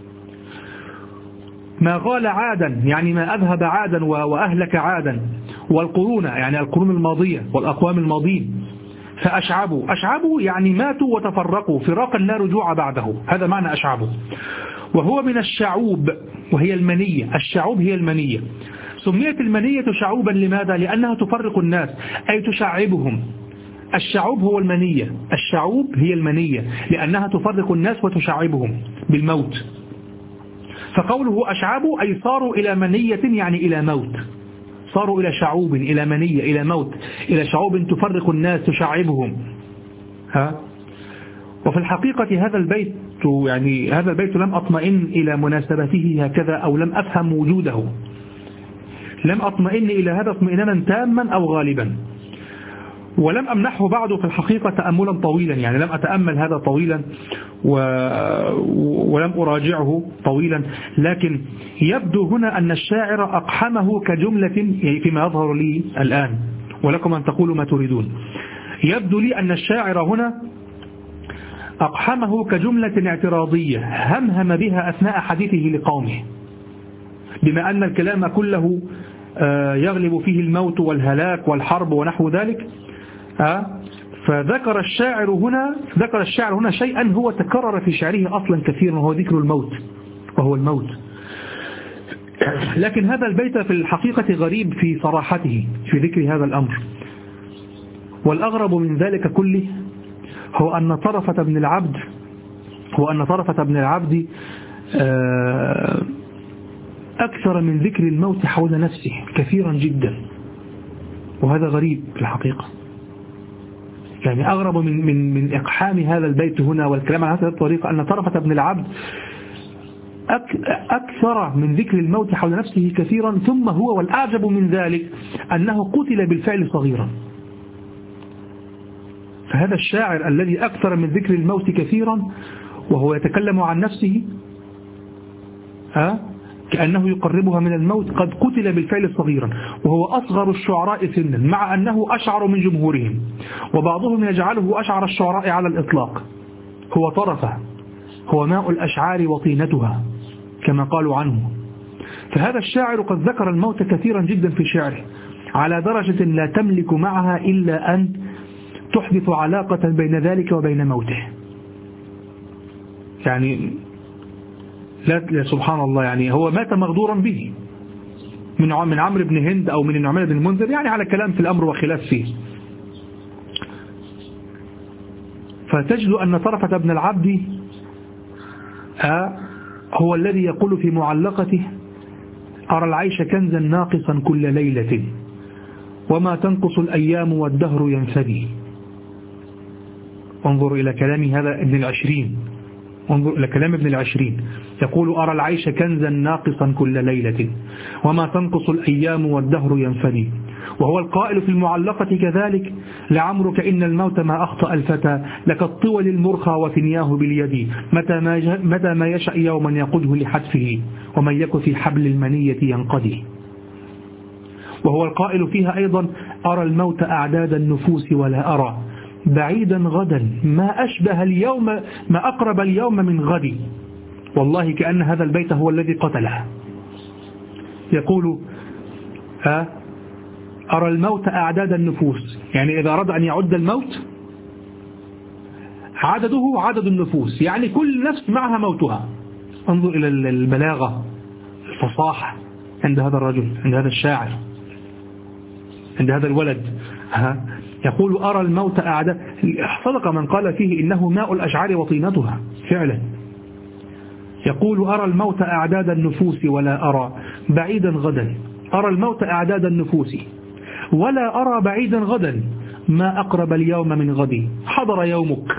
ما غال عادا يعني ما أذهب عادا وأهلك عادا، والقرون يعني القرون الماضية والأقوام الماضين. فأشعبوا يعني ماتوا وتفرقوا فراقا لا رجوع بعده، هذا معنى أشعبوا. وهو من الشعوب وهي المنية، الشعوب هي المنية. سميت المنية شعوبا لماذا؟ لأنها تفرق الناس أي تشعبهم. الشعوب هو المنية، الشعوب هي المنية لأنها تفرق الناس وتشعبهم بالموت. فقوله أشعبوا أي صاروا إلى منية يعني إلى موت، صاروا إلى شعوب، إلى منية، إلى موت، إلى شعوب تفرق الناس تشعبهم. وفي الحقيقة هذا البيت لم أطمئن إلى مناسبته هكذا، أو لم أفهم وجوده، لم أطمئن إلى هذا اطمئنانا تاما أو غالبا. ولم أمنحه بعد في الحقيقة تأملا طويلا، يعني لم أتأمل هذا طويلا ولم أراجعه طويلا، لكن يبدو هنا أن الشاعر أقحمه كجملة فيما يظهر لي الآن، ولكم أن تقولوا ما تريدون. يبدو لي أن الشاعر هنا أقحمه كجملة اعتراضية همهم بها أثناء حديثه لقومه، بما أن الكلام كله يغلب فيه الموت والهلاك والحرب ونحو ذلك. فذكر الشاعر هنا شيئا هو تكرر في شعره أصلا كثيرا، وهو ذكر الموت، وهو الموت. لكن هذا البيت في الحقيقة غريب في صراحته في ذكر هذا الأمر. والأغرب من ذلك كله هو أن طرفة بن العبد أكثر من ذكر الموت حول نفسه كثيرا جدا، وهذا غريب في الحقيقة. يعني أغرب من إقحام هذا البيت هنا والكلام عن هذه الطريقة أن طرفة بن العبد أكثر من ذكر الموت حول نفسه كثيرا، ثم هو والأعجب من ذلك أنه قتل بالفعل صغيرا. فهذا الشاعر الذي أكثر من ذكر الموت كثيرا وهو يتكلم عن نفسه كأنه يقربها من الموت، قد قتل بالفعل صغيرا، وهو أصغر الشعراء سنا، مع أنه أشعر من جمهورهم، وبعضهم يجعله أشعر الشعراء على الإطلاق. هو طرفة، هو ماء الأشعار وطينتها كما قالوا عنه. فهذا الشاعر قد ذكر الموت كثيرا جدا في شعره، على درجة لا تملك معها إلا أن تحدث علاقة بين ذلك وبين موته. يعني لا سبحان الله، يعني هو مات مغدورا به من عمرو بن هند أو من النعمان بن المنذر، يعني على كلام في الأمر وخلاف فيه. فتجد أن طرفة بن العبد هو الذي يقول في معلقته: أرى العيش كنزا ناقصا كل ليلة، وما تنقص الأيام والدهر ينفدي. انظر إلى كلام هذا ابن العشرين، انظر إلى كلام ابن العشرين، يقول: أرى العيش كنزا ناقصا كل ليلة، وما تنقص الأيام والدهر ينفدي. وهو القائل في المعلقة كذلك: لعمرك إن الموت ما أخطأ الفتى، لك الطول المرخى وثنياه باليد، متى ما يشأ يوما يقوده لحتفه، ومن يك في حبل المنية ينقضي. وهو القائل فيها أيضا: أرى الموت أعداد النفوس ولا أرى بعيدا غدا ما أشبه اليوم، ما أقرب اليوم من غد. والله كأن هذا البيت هو الذي قتله. يقول: أرى الموت أعداد النفوس، يعني إذا أراد أن يعد الموت عدده عدد النفوس، يعني كل نفس معها موتها. انظر إلى البلاغة، الفصاحة عند هذا الرجل، عند هذا الشاعر، عند هذا الولد. يقول: أرى الموت أعداد. صدق من قال فيه إنه ماء الأشعار وطينتها فعلا. يقول: أرى الموت أعداد النفوس ولا أرى بعيدا غدا، أرى الموت أعداد النفوس ولا أرى بعيدا غدا، ما أقرب اليوم من غدي. حضر يومك،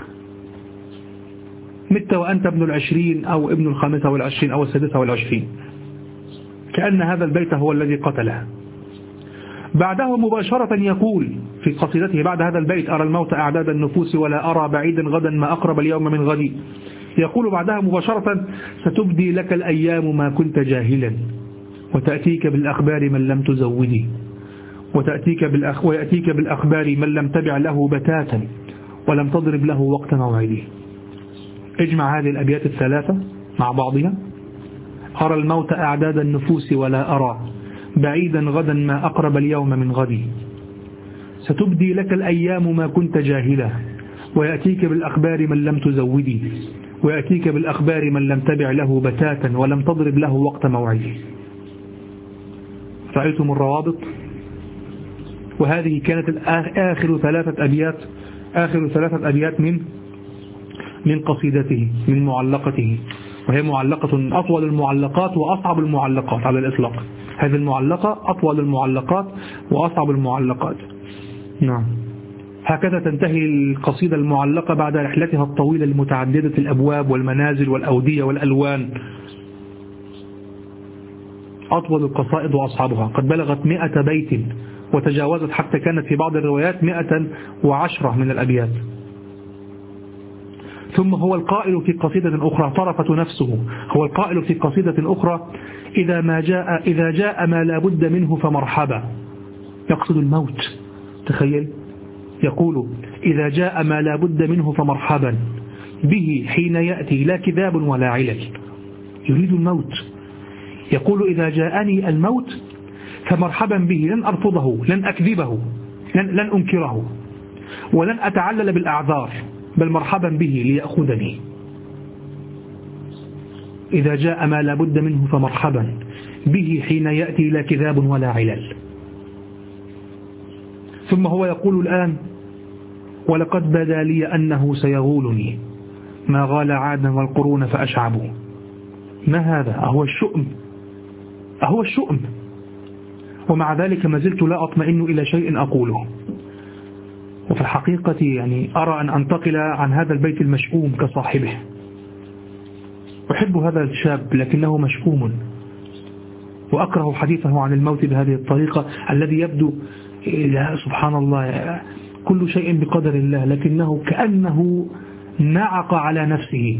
مت وأنت ابن 20 أو ابن 25 أو 26. كأن هذا البيت هو الذي قتله. بعده مباشرة يقول في قصيدته بعد هذا البيت: أرى الموت أعداد النفوس ولا أرى بعيدا غدا، ما أقرب اليوم من غدي، يقول بعدها مباشرة: ستبدي لك الأيام ما كنت جاهلا، وتأتيك بالأخبار من لم تزودي، ويأتيك بالأخبار من لم تبع له بتاتا، ولم تضرب له وقت موعده. اجمع هذه الأبيات الثلاثة مع بعضها: أرى الموت أعداد النفوس ولا أرى بعيدا غدا، ما أقرب اليوم من غدي، ستبدي لك الأيام ما كنت جاهلا، ويأتيك بالأخبار من لم تزودي، ويأتيك بالأخبار من لم تبع له بتاتا، ولم تضرب له وقت موعده. رأيتم الروابط؟ وهذه كانت آخر ثلاثة أبيات من قصيدته، من معلقته، وهي معلقة أطول المعلقات وأصعب المعلقات على الإطلاق. هذه المعلقة أطول المعلقات وأصعب المعلقات. نعم. هكذا تنتهي القصيدة المعلقة بعد رحلتها الطويلة المتعددة الأبواب والمنازل والأودية والألوان. أطول القصائد وأصحابها، قد بلغت 100 بيت وتجاوزت حتى كانت في بعض الروايات 110 من الأبيات. ثم هو القائل في قصيدة أخرى طرفة نفسه، هو القائل في قصيدة أخرى: إذا جاء ما لا بد منه فمرحبا. يقصد الموت، تخيل، يقول: إذا جاء ما لا بد منه فمرحبا به حين يأتي لا كذاب ولا علل. يريد الموت، يقول: إذا جاءني الموت فمرحبا به، لن أرفضه، لن أكذبه، لن أنكره، ولن أتعلل بالأعذار، بل مرحبا به ليأخذني. إذا جاء ما لا بد منه فمرحبا به حين يأتي لا كذاب ولا علل. ثم هو يقول الآن: ولقد بدا لي أنه سيغولني ما غال عادا والقرون فأشعبوا. ما هذا؟ أهو الشؤم، ومع ذلك ما زلت لا أطمئن إلى شيء أقوله. وفي الحقيقة يعني أرى أن أنتقل عن هذا البيت المشؤوم كصاحبه. أحب هذا الشاب لكنه مشؤوم، وأكره حديثه عن الموت بهذه الطريقة الذي يبدو سبحان الله كل شيء بقدر الله، لكنه كأنه نعق على نفسه.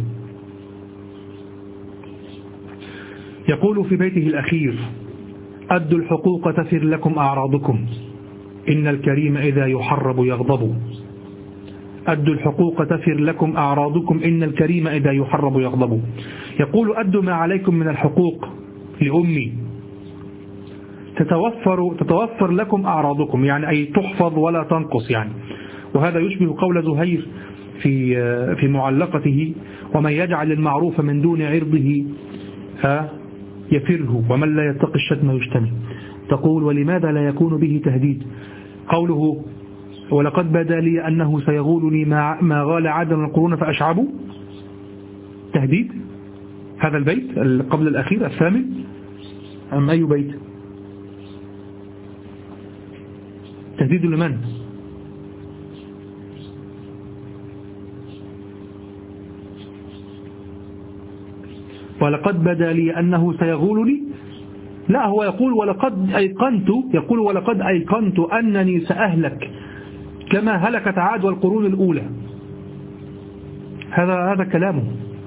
يقول في بيته الأخير: أدوا الحقوق تفر لكم أعراضكم إن الكريم إذا يحرب يغضب. أدوا الحقوق تفر لكم أعراضكم إن الكريم إذا يحرب يغضب. يقول: أدوا ما عليكم من الحقوق لأمي تتوفر لكم أعراضكم، يعني أي تحفظ ولا تنقص يعني. وهذا يشبه قول زهير في معلقته: ومن يجعل المعروف من دون عرضه يفره ومن لا يتقي الشتم يشتم. تقول: ولماذا لا يكون به تهديد؟ قوله: ولقد بدا لي أنه سيغولني ما غال عادا القرون فأشعبوا، تهديد. هذا البيت قبل الأخير الثامن أم أي بيت؟ تهديد لمن؟ ولقد بدا لي أنه سيغولني. لا، هو يقول ولقد أيقنت أنني سأهلك كما هلكت عاد والقرون الأولى. هذا كلامه.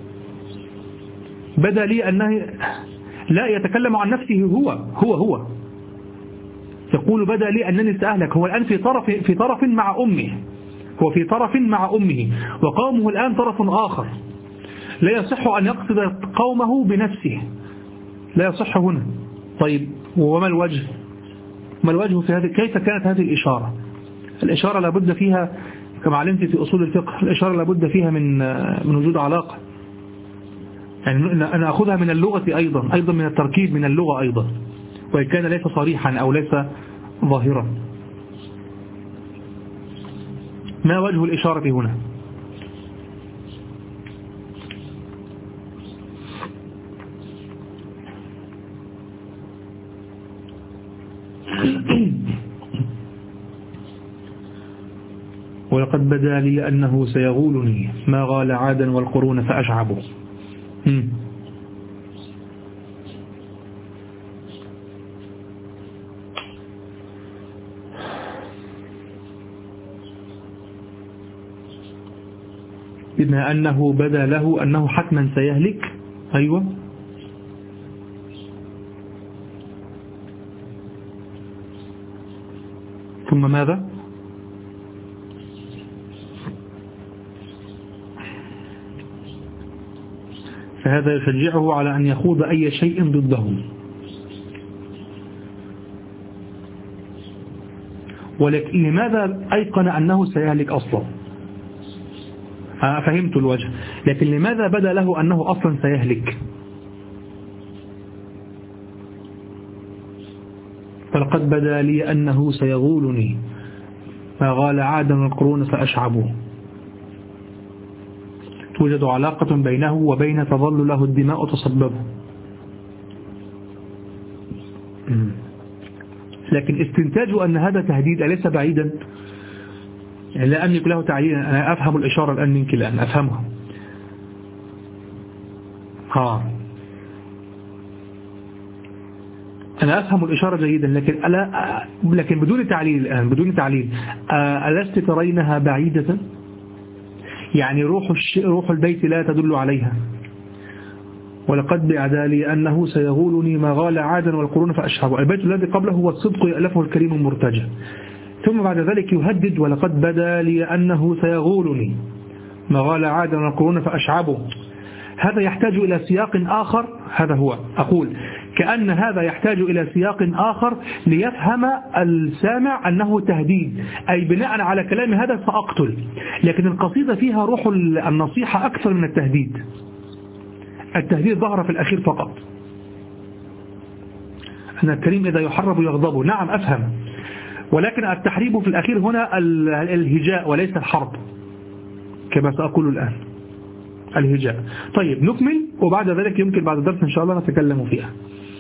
بدا لي أنه لا يتكلم عن نفسه، هو يقول: بدا لي أنني سأهلك. هو الآن في طرف مع أمه، هو في طرف مع أمه، وقومه الآن طرف آخر. لا يصح أن يقصد قومه بنفسه، لا يصح هنا. طيب، وما الوجه؟ ما الوجه في هذه؟ كيف كانت هذه الإشارة؟ الإشارة لابد فيها كما علمت في أصول الفقه، الإشارة لابد فيها من وجود علاقة. يعني أنا أخذها من اللغة أيضا من التركيب من اللغة أيضا، وإن كان ليس صريحا أو ليس ظاهرا. ما وجه الإشارة هنا؟ ولقد بدا لي أنه سيغولني ما غال عادا والقرون فأشعبوا. بما أنه بدا له أنه حتما سيهلك. أيوة. ثم ماذا؟ فهذا يشجعه على أن يخوض أي شيء ضدهم. ولكن لماذا أيقن أنه سيهلك أصلا؟ فهمت الوجه، لكن لماذا بدا له أنه أصلا سيهلك؟ فلقد بدا لي أنه سيغولني ما غال عادا القرون فأشعبه. توجد علاقة بينه وبين تظل له الدماء تصببه. لكن استنتاج أن هذا تهديد أليس بعيدا؟ يعني لا أملك له تعليلا، أنا أفهم الإشارة الآن منك، الآن أفهمها. أنا أفهم الإشارة جيدا، لكن بدون تعليل الآن، بدون تعليل. ألست ترينها بعيدة؟ يعني روح البيت لا تدل عليها. ولقد بعدا لي أنه سيغولني ما غال عادا والقرون فأشهب. البيت الذي قبله هو الصدق يألفه الكريم المرتجى. ثم بعد ذلك يهدد: ولقد بدا لي أنه سيغولني ما غال عادا والقرون فأشعبه. هذا يحتاج إلى سياق آخر. هذا هو أقول كأن هذا يحتاج إلى سياق آخر ليفهم السامع أنه تهديد، أي بناء على كلام هذا سأقتل. لكن القصيدة فيها روح النصيحة أكثر من التهديد. التهديد ظهر في الأخير فقط، أن الكريم إذا يحرب يغضب. نعم أفهم، ولكن التحريب في الأخير هنا الهجاء وليس الحرب، كما سأقول الآن الهجاء. طيب نكمل، وبعد ذلك يمكن بعد الدرس إن شاء الله نتكلم فيها.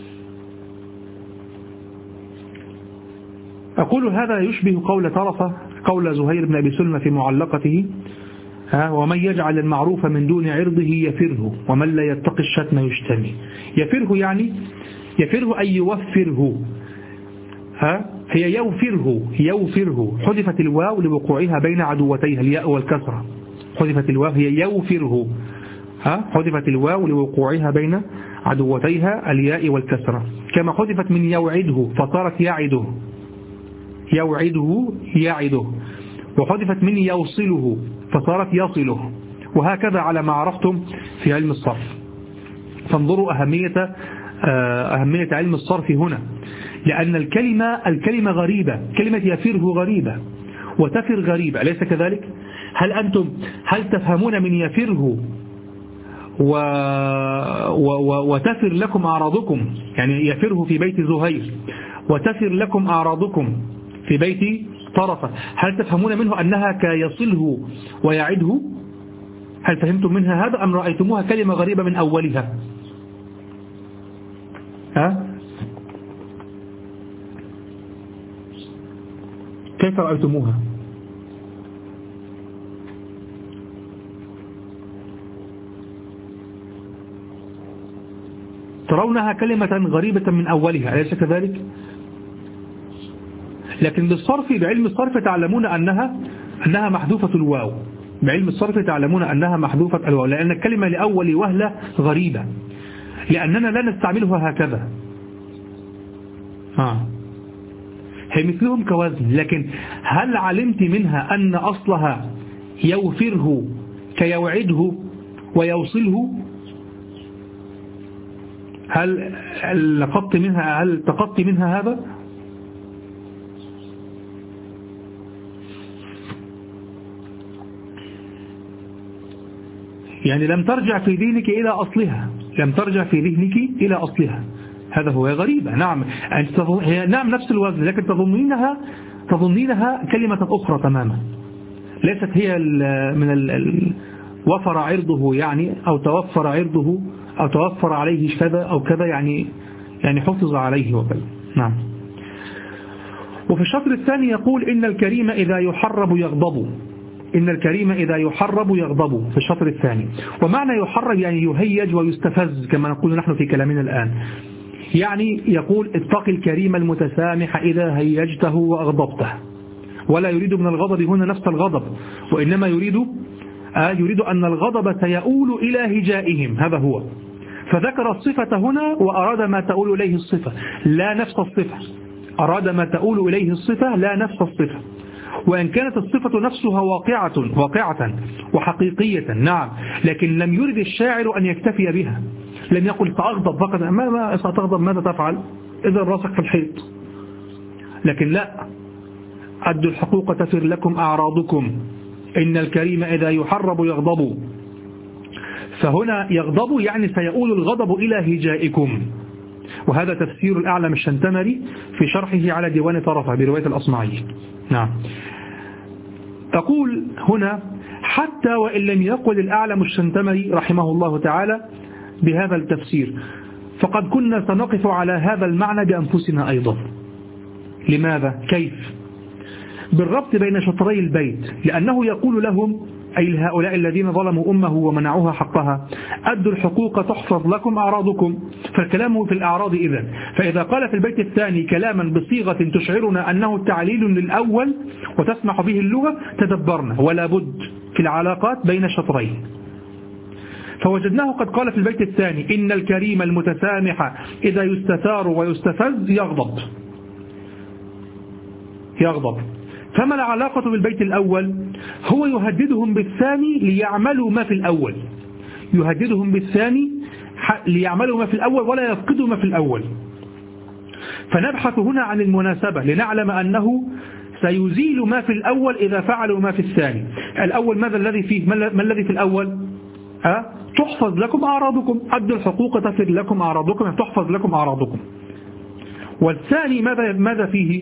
أقول هذا يشبه قول طرفة، قول زهير بن أبي سلمى في معلقته: ومن يجعل المعروف من دون عرضه يفره، ومن لا يتقي الشتم يشتمي. يفره يعني يفره أي يوفره. هي يوفره حذفت الواو لوقوعها بين عدوتيها الياء والكسرة. حذفت الواو، هي يوفره، حذفت الواو لوقوعها بين عدوتيها الياء والكسرة، كما حذفت من يوعده فصارت يعده، يعده، وحذفت من يوصله فصارت يصله، وهكذا على ما عرفتم في علم الصرف. فانظروا أهمية علم الصرف هنا، لأن الكلمة غريبة. كلمة يفره غريبة وتفر غريبة، أليس كذلك؟ هل تفهمون من يفره وتفر لكم أعراضكم؟ يعني يفره في بيت زهير وتفر لكم أعراضكم في بيت طرفة. هل تفهمون منه أنها كيصله ويعده؟ هل فهمتم منها هذا أم رأيتموها كلمة غريبة من أولها؟ كيف رأيتموها؟ ترونها كلمة غريبة من أولها، أليس كذلك؟ لكن بالصرف، بعلم الصرف تعلمون أنها محذوفة الواو. بعلم الصرف تعلمون أنها محذوفة الواو، لأن الكلمة لأول وهلة غريبة، لأننا لا نستعملها هكذا. هي مثلهم كوزن، لكن هل علمت منها أن أصلها يوفره كيوعده ويوصله؟ هل تقطت منها هذا؟ يعني لم ترجع في ذهنك إلى أصلها، إلى أصلها. هذا هو غريبة. نعم، نعم نفس الوزن، لكن تظنينها كلمة أخرى تماما، ليست هي من وفر عرضه يعني، أو توفر عرضه، أو توفر عليه كذا أو كذا، يعني حفظ عليه وكذا. نعم. وفي الشطر الثاني يقول: إن الكريم إذا يحرب يغضب. إن الكريم إذا يحرب يغضب في الشطر الثاني. ومعنى يحرب يعني يهيج ويستفز، كما نقول نحن في كلامنا الآن. يعني يقول: اتق الكريم المتسامح إذا هيجته وأغضبته. ولا يريد من الغضب هنا نفس الغضب، وإنما يريد أن الغضب سيؤول إلى هجائهم. هذا هو. فذكر الصفة هنا وأراد ما تؤول إليه الصفة لا نفس الصفة. أراد ما تؤول إليه الصفة لا نفس الصفة، وإن كانت الصفة نفسها واقعة وحقيقية. نعم، لكن لم يرد الشاعر أن يكتفي بها. لم يقل سأغضب فقط. ما ستغضب؟ ماذا تفعل؟ إذا راسك في الحيط. لكن لا، أدوا الحقوق تفر لكم أعراضكم. إن الكريم إذا يحرب يغضب. فهنا يغضب يعني سيؤول الغضب إلى هجائكم. وهذا تفسير الأعلم الشنتمري في شرحه على ديوان طرفة برواية الأصمعي. نعم. أقول هنا: حتى وإن لم يقل الأعلم الشنتمري رحمه الله تعالى بهذا التفسير، فقد كنا سنقف على هذا المعنى بأنفسنا أيضا. لماذا؟ كيف؟ بالربط بين شطري البيت، لأنه يقول لهم أي لهؤلاء الذين ظلموا أمه ومنعوها حقها: أدوا الحقوق تحفظ لكم أعراضكم. فالكلام في الأعراض إذن. فإذا قال في البيت الثاني كلاما بصيغة تشعرنا أنه تعليل للأول وتسمح به اللغة تدبرنا، ولا بد في العلاقات بين الشطرين. فوجدناه قد قال في البيت الثاني: إن الكريم المتسامح إذا يستثار ويستفز يغضب. فما العلاقة بالبيت الأول؟ هو يهددهم بالثاني ليعملوا ما في الأول، يهددهم بالثاني ليعملوا ما في الأول ولا يفقدوا ما في الأول. فنبحث هنا عن المناسبة لنعلم أنه سيزيل ما في الأول إذا فعلوا ما في الثاني. الأول ماذا الذي فيه؟ ما الذي في الأول؟ تحفظ لكم أعراضكم، أدوا الحقوق تفر لكم أعراضكم، تحفظ لكم أعراضكم. والثاني ماذا فيه؟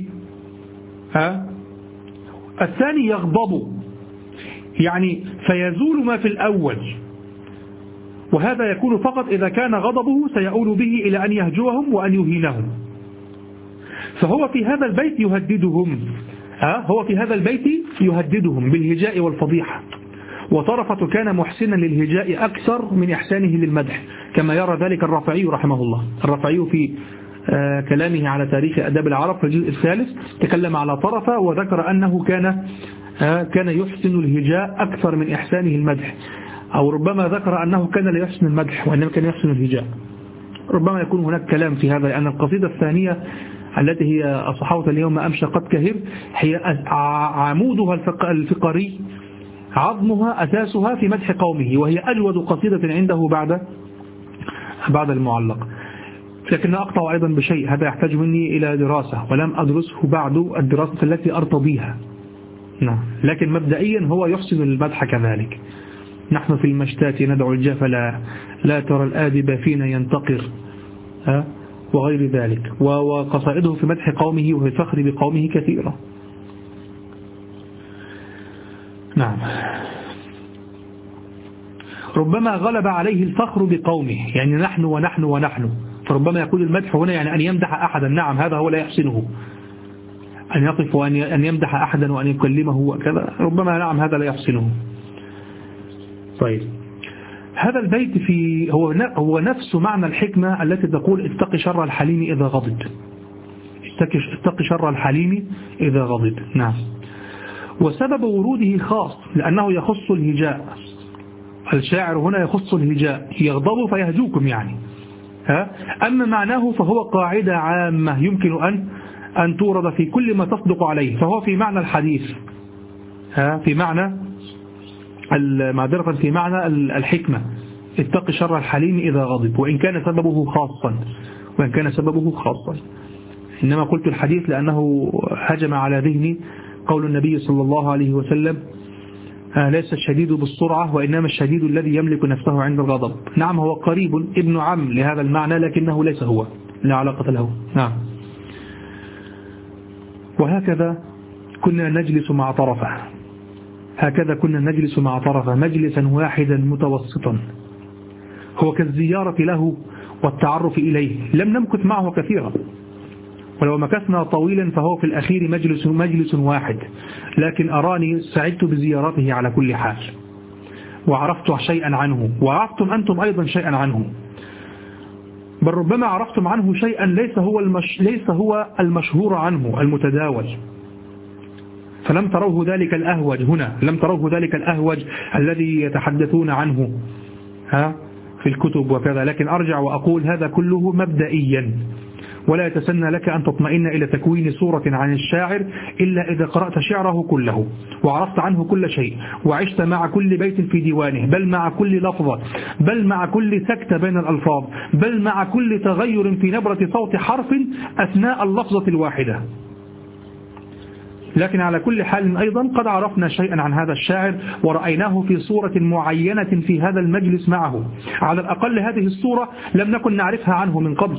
الثاني يغضب، يعني فيزول ما في الأول، وهذا يكون فقط إذا كان غضبه سيؤول به إلى أن يهجوهم وأن يهينهم. فهو في هذا البيت يهددهم، هو في هذا البيت يهددهم بالهجاء والفضيحة. وطرفة كان محسنا للهجاء أكثر من إحسانه للمدح، كما يرى ذلك الرافعي رحمه الله. الرافعي في كلامه على تاريخ أداب العرب في الجزء الثالث تكلم على طرفة وذكر أنه كان يحسن الهجاء أكثر من إحسانه المدح، أو ربما ذكر أنه كان لا يحسن المدح وإنما كان يحسن الهجاء. ربما يكون هناك كلام في هذا، لأن القصيدة الثانية التي هي الصحاوة اليوم أمشى قد كهر هي عمودها الفقري، عظمها أساسها في مدح قومه، وهي أجود قصيدة عنده بعد المعلق. لكن أقطع أيضا بشيء، هذا يحتاج مني إلى دراسة ولم أدرسه بعد الدراسة التي أرتضيها. نعم، لكن مبدئيا هو يحسن المدح كذلك. نحن في المشتات ندعو الجاف لا ترى الآدب فينا ينتقر وغير ذلك. وقصائده في مدح قومه وفي الفخر بقومه كثيرة. نعم. ربما غلب عليه الفخر بقومه، يعني نحن ونحن ونحن، فربما يكون المدح هنا يعني أن يمدح أحدا. نعم، هذا هو لا يحسنه، أن يقف وأن يمدح أحدا وأن يكلمه وكذا، ربما نعم هذا لا يحسنه. طيب، هذا البيت هو نفس معنى الحكمة التي تقول: اتق شر الحليم إذا غضب. اتق شر الحليم إذا غضب. نعم. وسبب وروده خاص لأنه يخص الهجاء. الشاعر هنا يخص الهجاء، يغضب فيهجوكم يعني. أما معناه فهو قاعدة عامة يمكن أن تورد في كل ما تصدق عليه، فهو في معنى الحديث، في معنى معذرة في معنى الحكمة: اتق شر الحليم إذا غضب، وإن كان سببه خاصا. إنما قلت الحديث لأنه هجم على ذهني قول النبي صلى الله عليه وسلم: ليس الشديد بالسرعة وإنما الشديد الذي يملك نفسه عند الغضب. نعم، هو قريب ابن عم لهذا المعنى، لكنه ليس هو، لا علاقة له. نعم. وهكذا كنا نجلس مع طرفه مجلسا واحدا متوسطا، هو كالزيارة له والتعرف إليه. لم نمكث معه كثيرا، ولو مكثنا طويلا فهو في الأخير مجلس واحد، لكن أراني سعدت بزيارته على كل حال، وعرفت شيئا عنه، وعرفتم أنتم أيضا شيئا عنه، بل ربما عرفتم عنه شيئا ليس هو المشهور عنه المتداول. فلم تروه ذلك الأهوج هنا، لم تروه ذلك الأهوج الذي يتحدثون عنه في الكتب وكذا. لكن أرجع وأقول هذا كله مبدئيا، ولا يتسنى لك أن تطمئن إلى تكوين صورة عن الشاعر إلا إذا قرأت شعره كله وعرفت عنه كل شيء، وعشت مع كل بيت في ديوانه، بل مع كل لفظة، بل مع كل سكتة بين الألفاظ، بل مع كل تغير في نبرة صوت حرف أثناء اللفظة الواحدة. لكن على كل حال أيضا قد عرفنا شيئا عن هذا الشاعر ورأيناه في صورة معينة في هذا المجلس معه. على الأقل هذه الصورة لم نكن نعرفها عنه من قبل،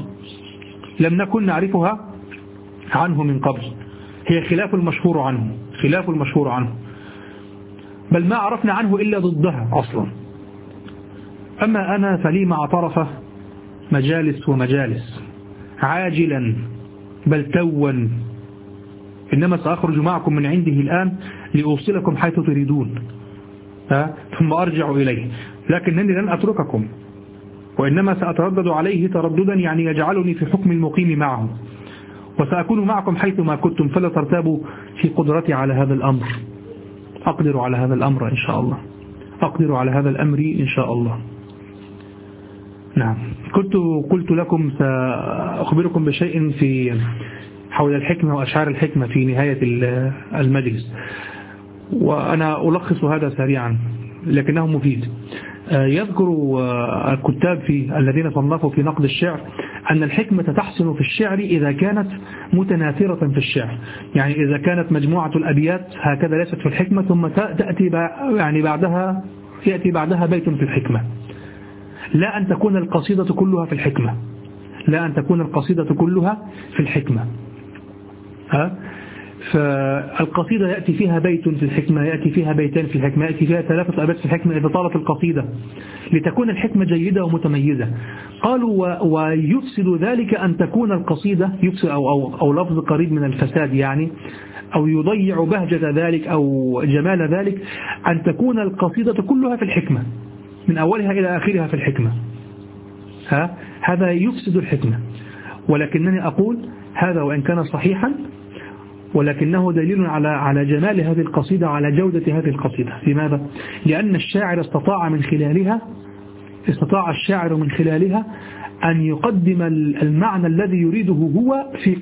هي خلاف المشهور عنه، بل ما عرفنا عنه إلا ضدها أصلا. أما أنا فلي مع طرفه مجالس ومجالس، عاجلا بل توا، إنما سأخرج معكم من عنده الآن لأوصلكم حيث تريدون. ثم أرجع إليه، لكنني لن أترككم، وإنما سأتردد عليه ترددا يعني يجعلني في حكم المقيم معه، وسأكون معكم حيثما كنتم، فلا ترتابوا في قدرتي على هذا الأمر. أقدر على هذا الأمر إن شاء الله، أقدر على هذا الأمر إن شاء الله. نعم. قلت لكم سأخبركم بشيء حول الحكمة وأشعار الحكمة في نهاية المجلس، وأنا ألخص هذا سريعا لكنه مفيد. يذكر الكتاب الذين صنفوا في نقد الشعر أن الحكمة تحسن في الشعر إذا كانت متناثرة في الشعر، يعني إذا كانت مجموعة الأبيات هكذا ليست في الحكمة، ثم يأتي بعدها بيت في الحكمة، لا أن تكون القصيدة كلها في الحكمة، لا أن تكون القصيدة كلها في الحكمة. فالقصيدة يأتي فيها بيت في الحكمة، يأتي فيها بيتين في الحكمة، يأتي فيها 3 أبيات في الحكمة إذا طالت القصيدة، لتكون الحكمة جيدة ومتميزة. قالوا ويفسد ذلك أن تكون القصيدة، يفسد أو لفظ قريب من الفساد يعني، أو يضيع بهجة ذلك أو جمال ذلك، أن تكون القصيدة كلها في الحكمة من أولها إلى آخرها في الحكمة. هذا يفسد الحكمة. ولكنني أقول هذا وإن كان صحيحا، ولكنه دليل على جمال هذه القصيدة، على جودة هذه القصيدة. لماذا؟ لأن الشاعر استطاع من خلالها أن يقدم المعنى الذي يريده هو في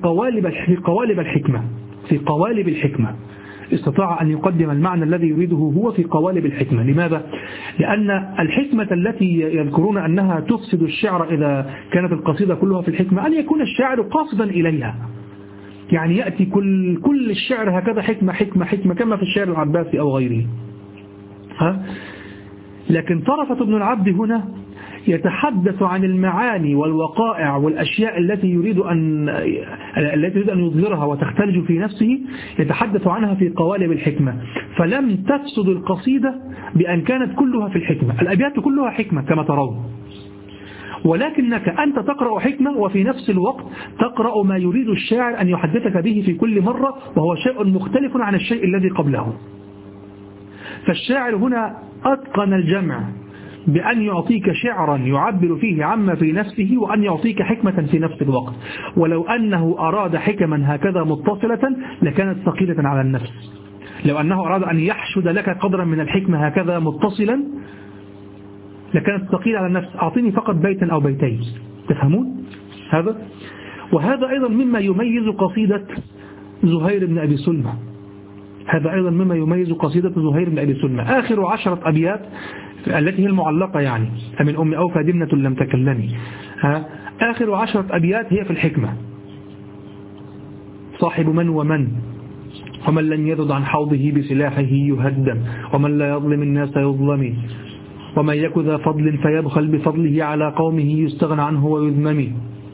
قوالب الحكمة. استطاع أن يقدم المعنى الذي يريده هو في قوالب الحكمة. لماذا؟ لأن الحكمة التي يذكرون أنها تفسد الشعر إذا كانت القصيدة كلها في الحكمة، أن يكون الشاعر قاصدا إليها، يعني يأتي كل الشعر هكذا حكمة كما في الشعر العباسي أو غيره. لكن طرفة بن العبد هنا يتحدث عن المعاني والوقائع والأشياء التي يريد أن يظهرها وتختلج في نفسه، يتحدث عنها في قوالب الحكمة. فلم تفسد القصيدة بأن كانت كلها في الحكمة، الأبيات كلها حكمة كما ترون، ولكنك أنت تقرأ حكمة وفي نفس الوقت تقرأ ما يريد الشاعر أن يحدثك به في كل مرة، وهو شيء مختلف عن الشيء الذي قبله. فالشاعر هنا أتقن الجمع بأن يعطيك شعرا يعبر فيه عما في نفسه، وأن يعطيك حكمة في نفس الوقت. ولو أنه أراد حكما هكذا متصلة لكانت ثقيلة على النفس. لو أنه أراد أن يحشد لك قدرا من الحكمة هكذا متصلا لكانت ثقيلة على النفس. أعطيني فقط بيتا أو بيتين. تفهمون هذا؟ وهذا أيضا مما يميز قصيدة زهير بن أبي سلمى. هذا أيضا مما يميز قصيدة زهير بن أبي سلمى. آخر 10 أبيات التي هي المعلقة، يعني من أم أوفى دمنة لم تكلمي، آخر 10 أبيات هي في الحكمة. صاحب من ومن لن يذد عن حوضه بسلاحه يهدم، ومن لا يظلم الناس يظلم، ومن يك ذا فضل فيبخل بفضله على قومه يستغنى عنه ويذمم.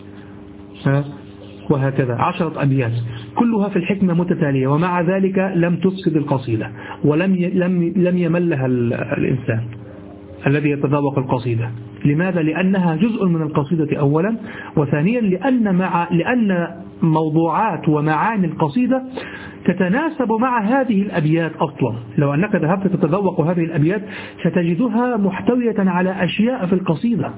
وهكذا 10 أبيات كلها في الحكمة متتالية، ومع ذلك لم تفسد القصيدة، ولم يملها الإنسان الذي يتذوق القصيدة. لماذا؟ لأنها جزء من القصيدة أولا، وثانيا لأن موضوعات ومعاني القصيدة تتناسب مع هذه الأبيات أصلا. لو أنك ذهبت تتذوق هذه الأبيات ستجدها محتوية على أشياء في القصيدة،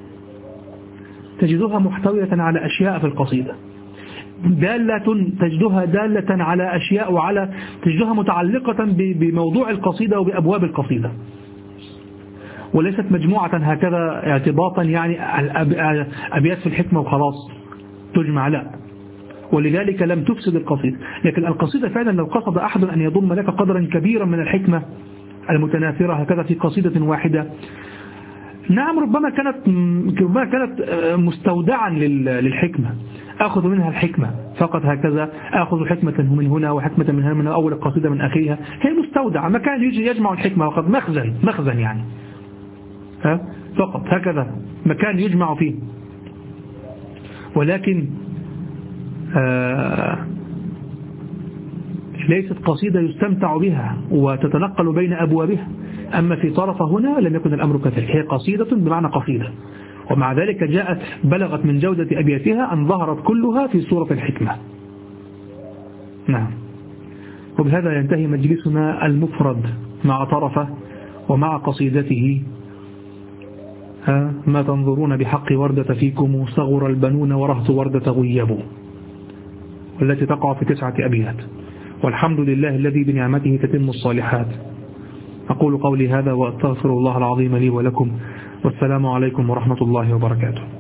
تجدها دالة على أشياء، تجدها متعلقة بموضوع القصيدة وبأبواب القصيدة، وليست مجموعة هكذا اعتباطا، يعني أبيات في الحكمة وخلاص تجمع، لا. ولذلك لم تفسد القصيدة. لكن القصيدة فعلا لو قصد أحد أن يضم لك قدرا كبيرا من الحكمة المتناثرة هكذا في قصيدة واحدة، نعم ربما كانت مستودعا للحكمة، أخذ منها الحكمة فقط هكذا، أخذ حكمة من هنا وحكمة من هنا، من أول القصيدة من آخرها، هي مستودعة، مكان يجمع الحكمة فقط، مخزن يعني، فقط هكذا مكان يجمع فيه. ولكن ليست قصيدة يستمتع بها وتتنقل بين أبوابها. أما في طرف هنا لم يكن الأمر كذلك، هي قصيدة بمعنى قصيدة، ومع ذلك بلغت من جودة أبياتها أن ظهرت كلها في سورة الحكمة. نعم. وبهذا ينتهي مجلسنا المفرد مع طرفة، ومع قصيدته ما تنظرون بحق وردة فيكم صغر البنون ورهط وردة غيبوا، والتي تقع في 9 أبيات. والحمد لله الذي بنعمته تتم الصالحات. أقول قولي هذا وأستغفر الله العظيم لي ولكم، والسلام عليكم ورحمة الله وبركاته.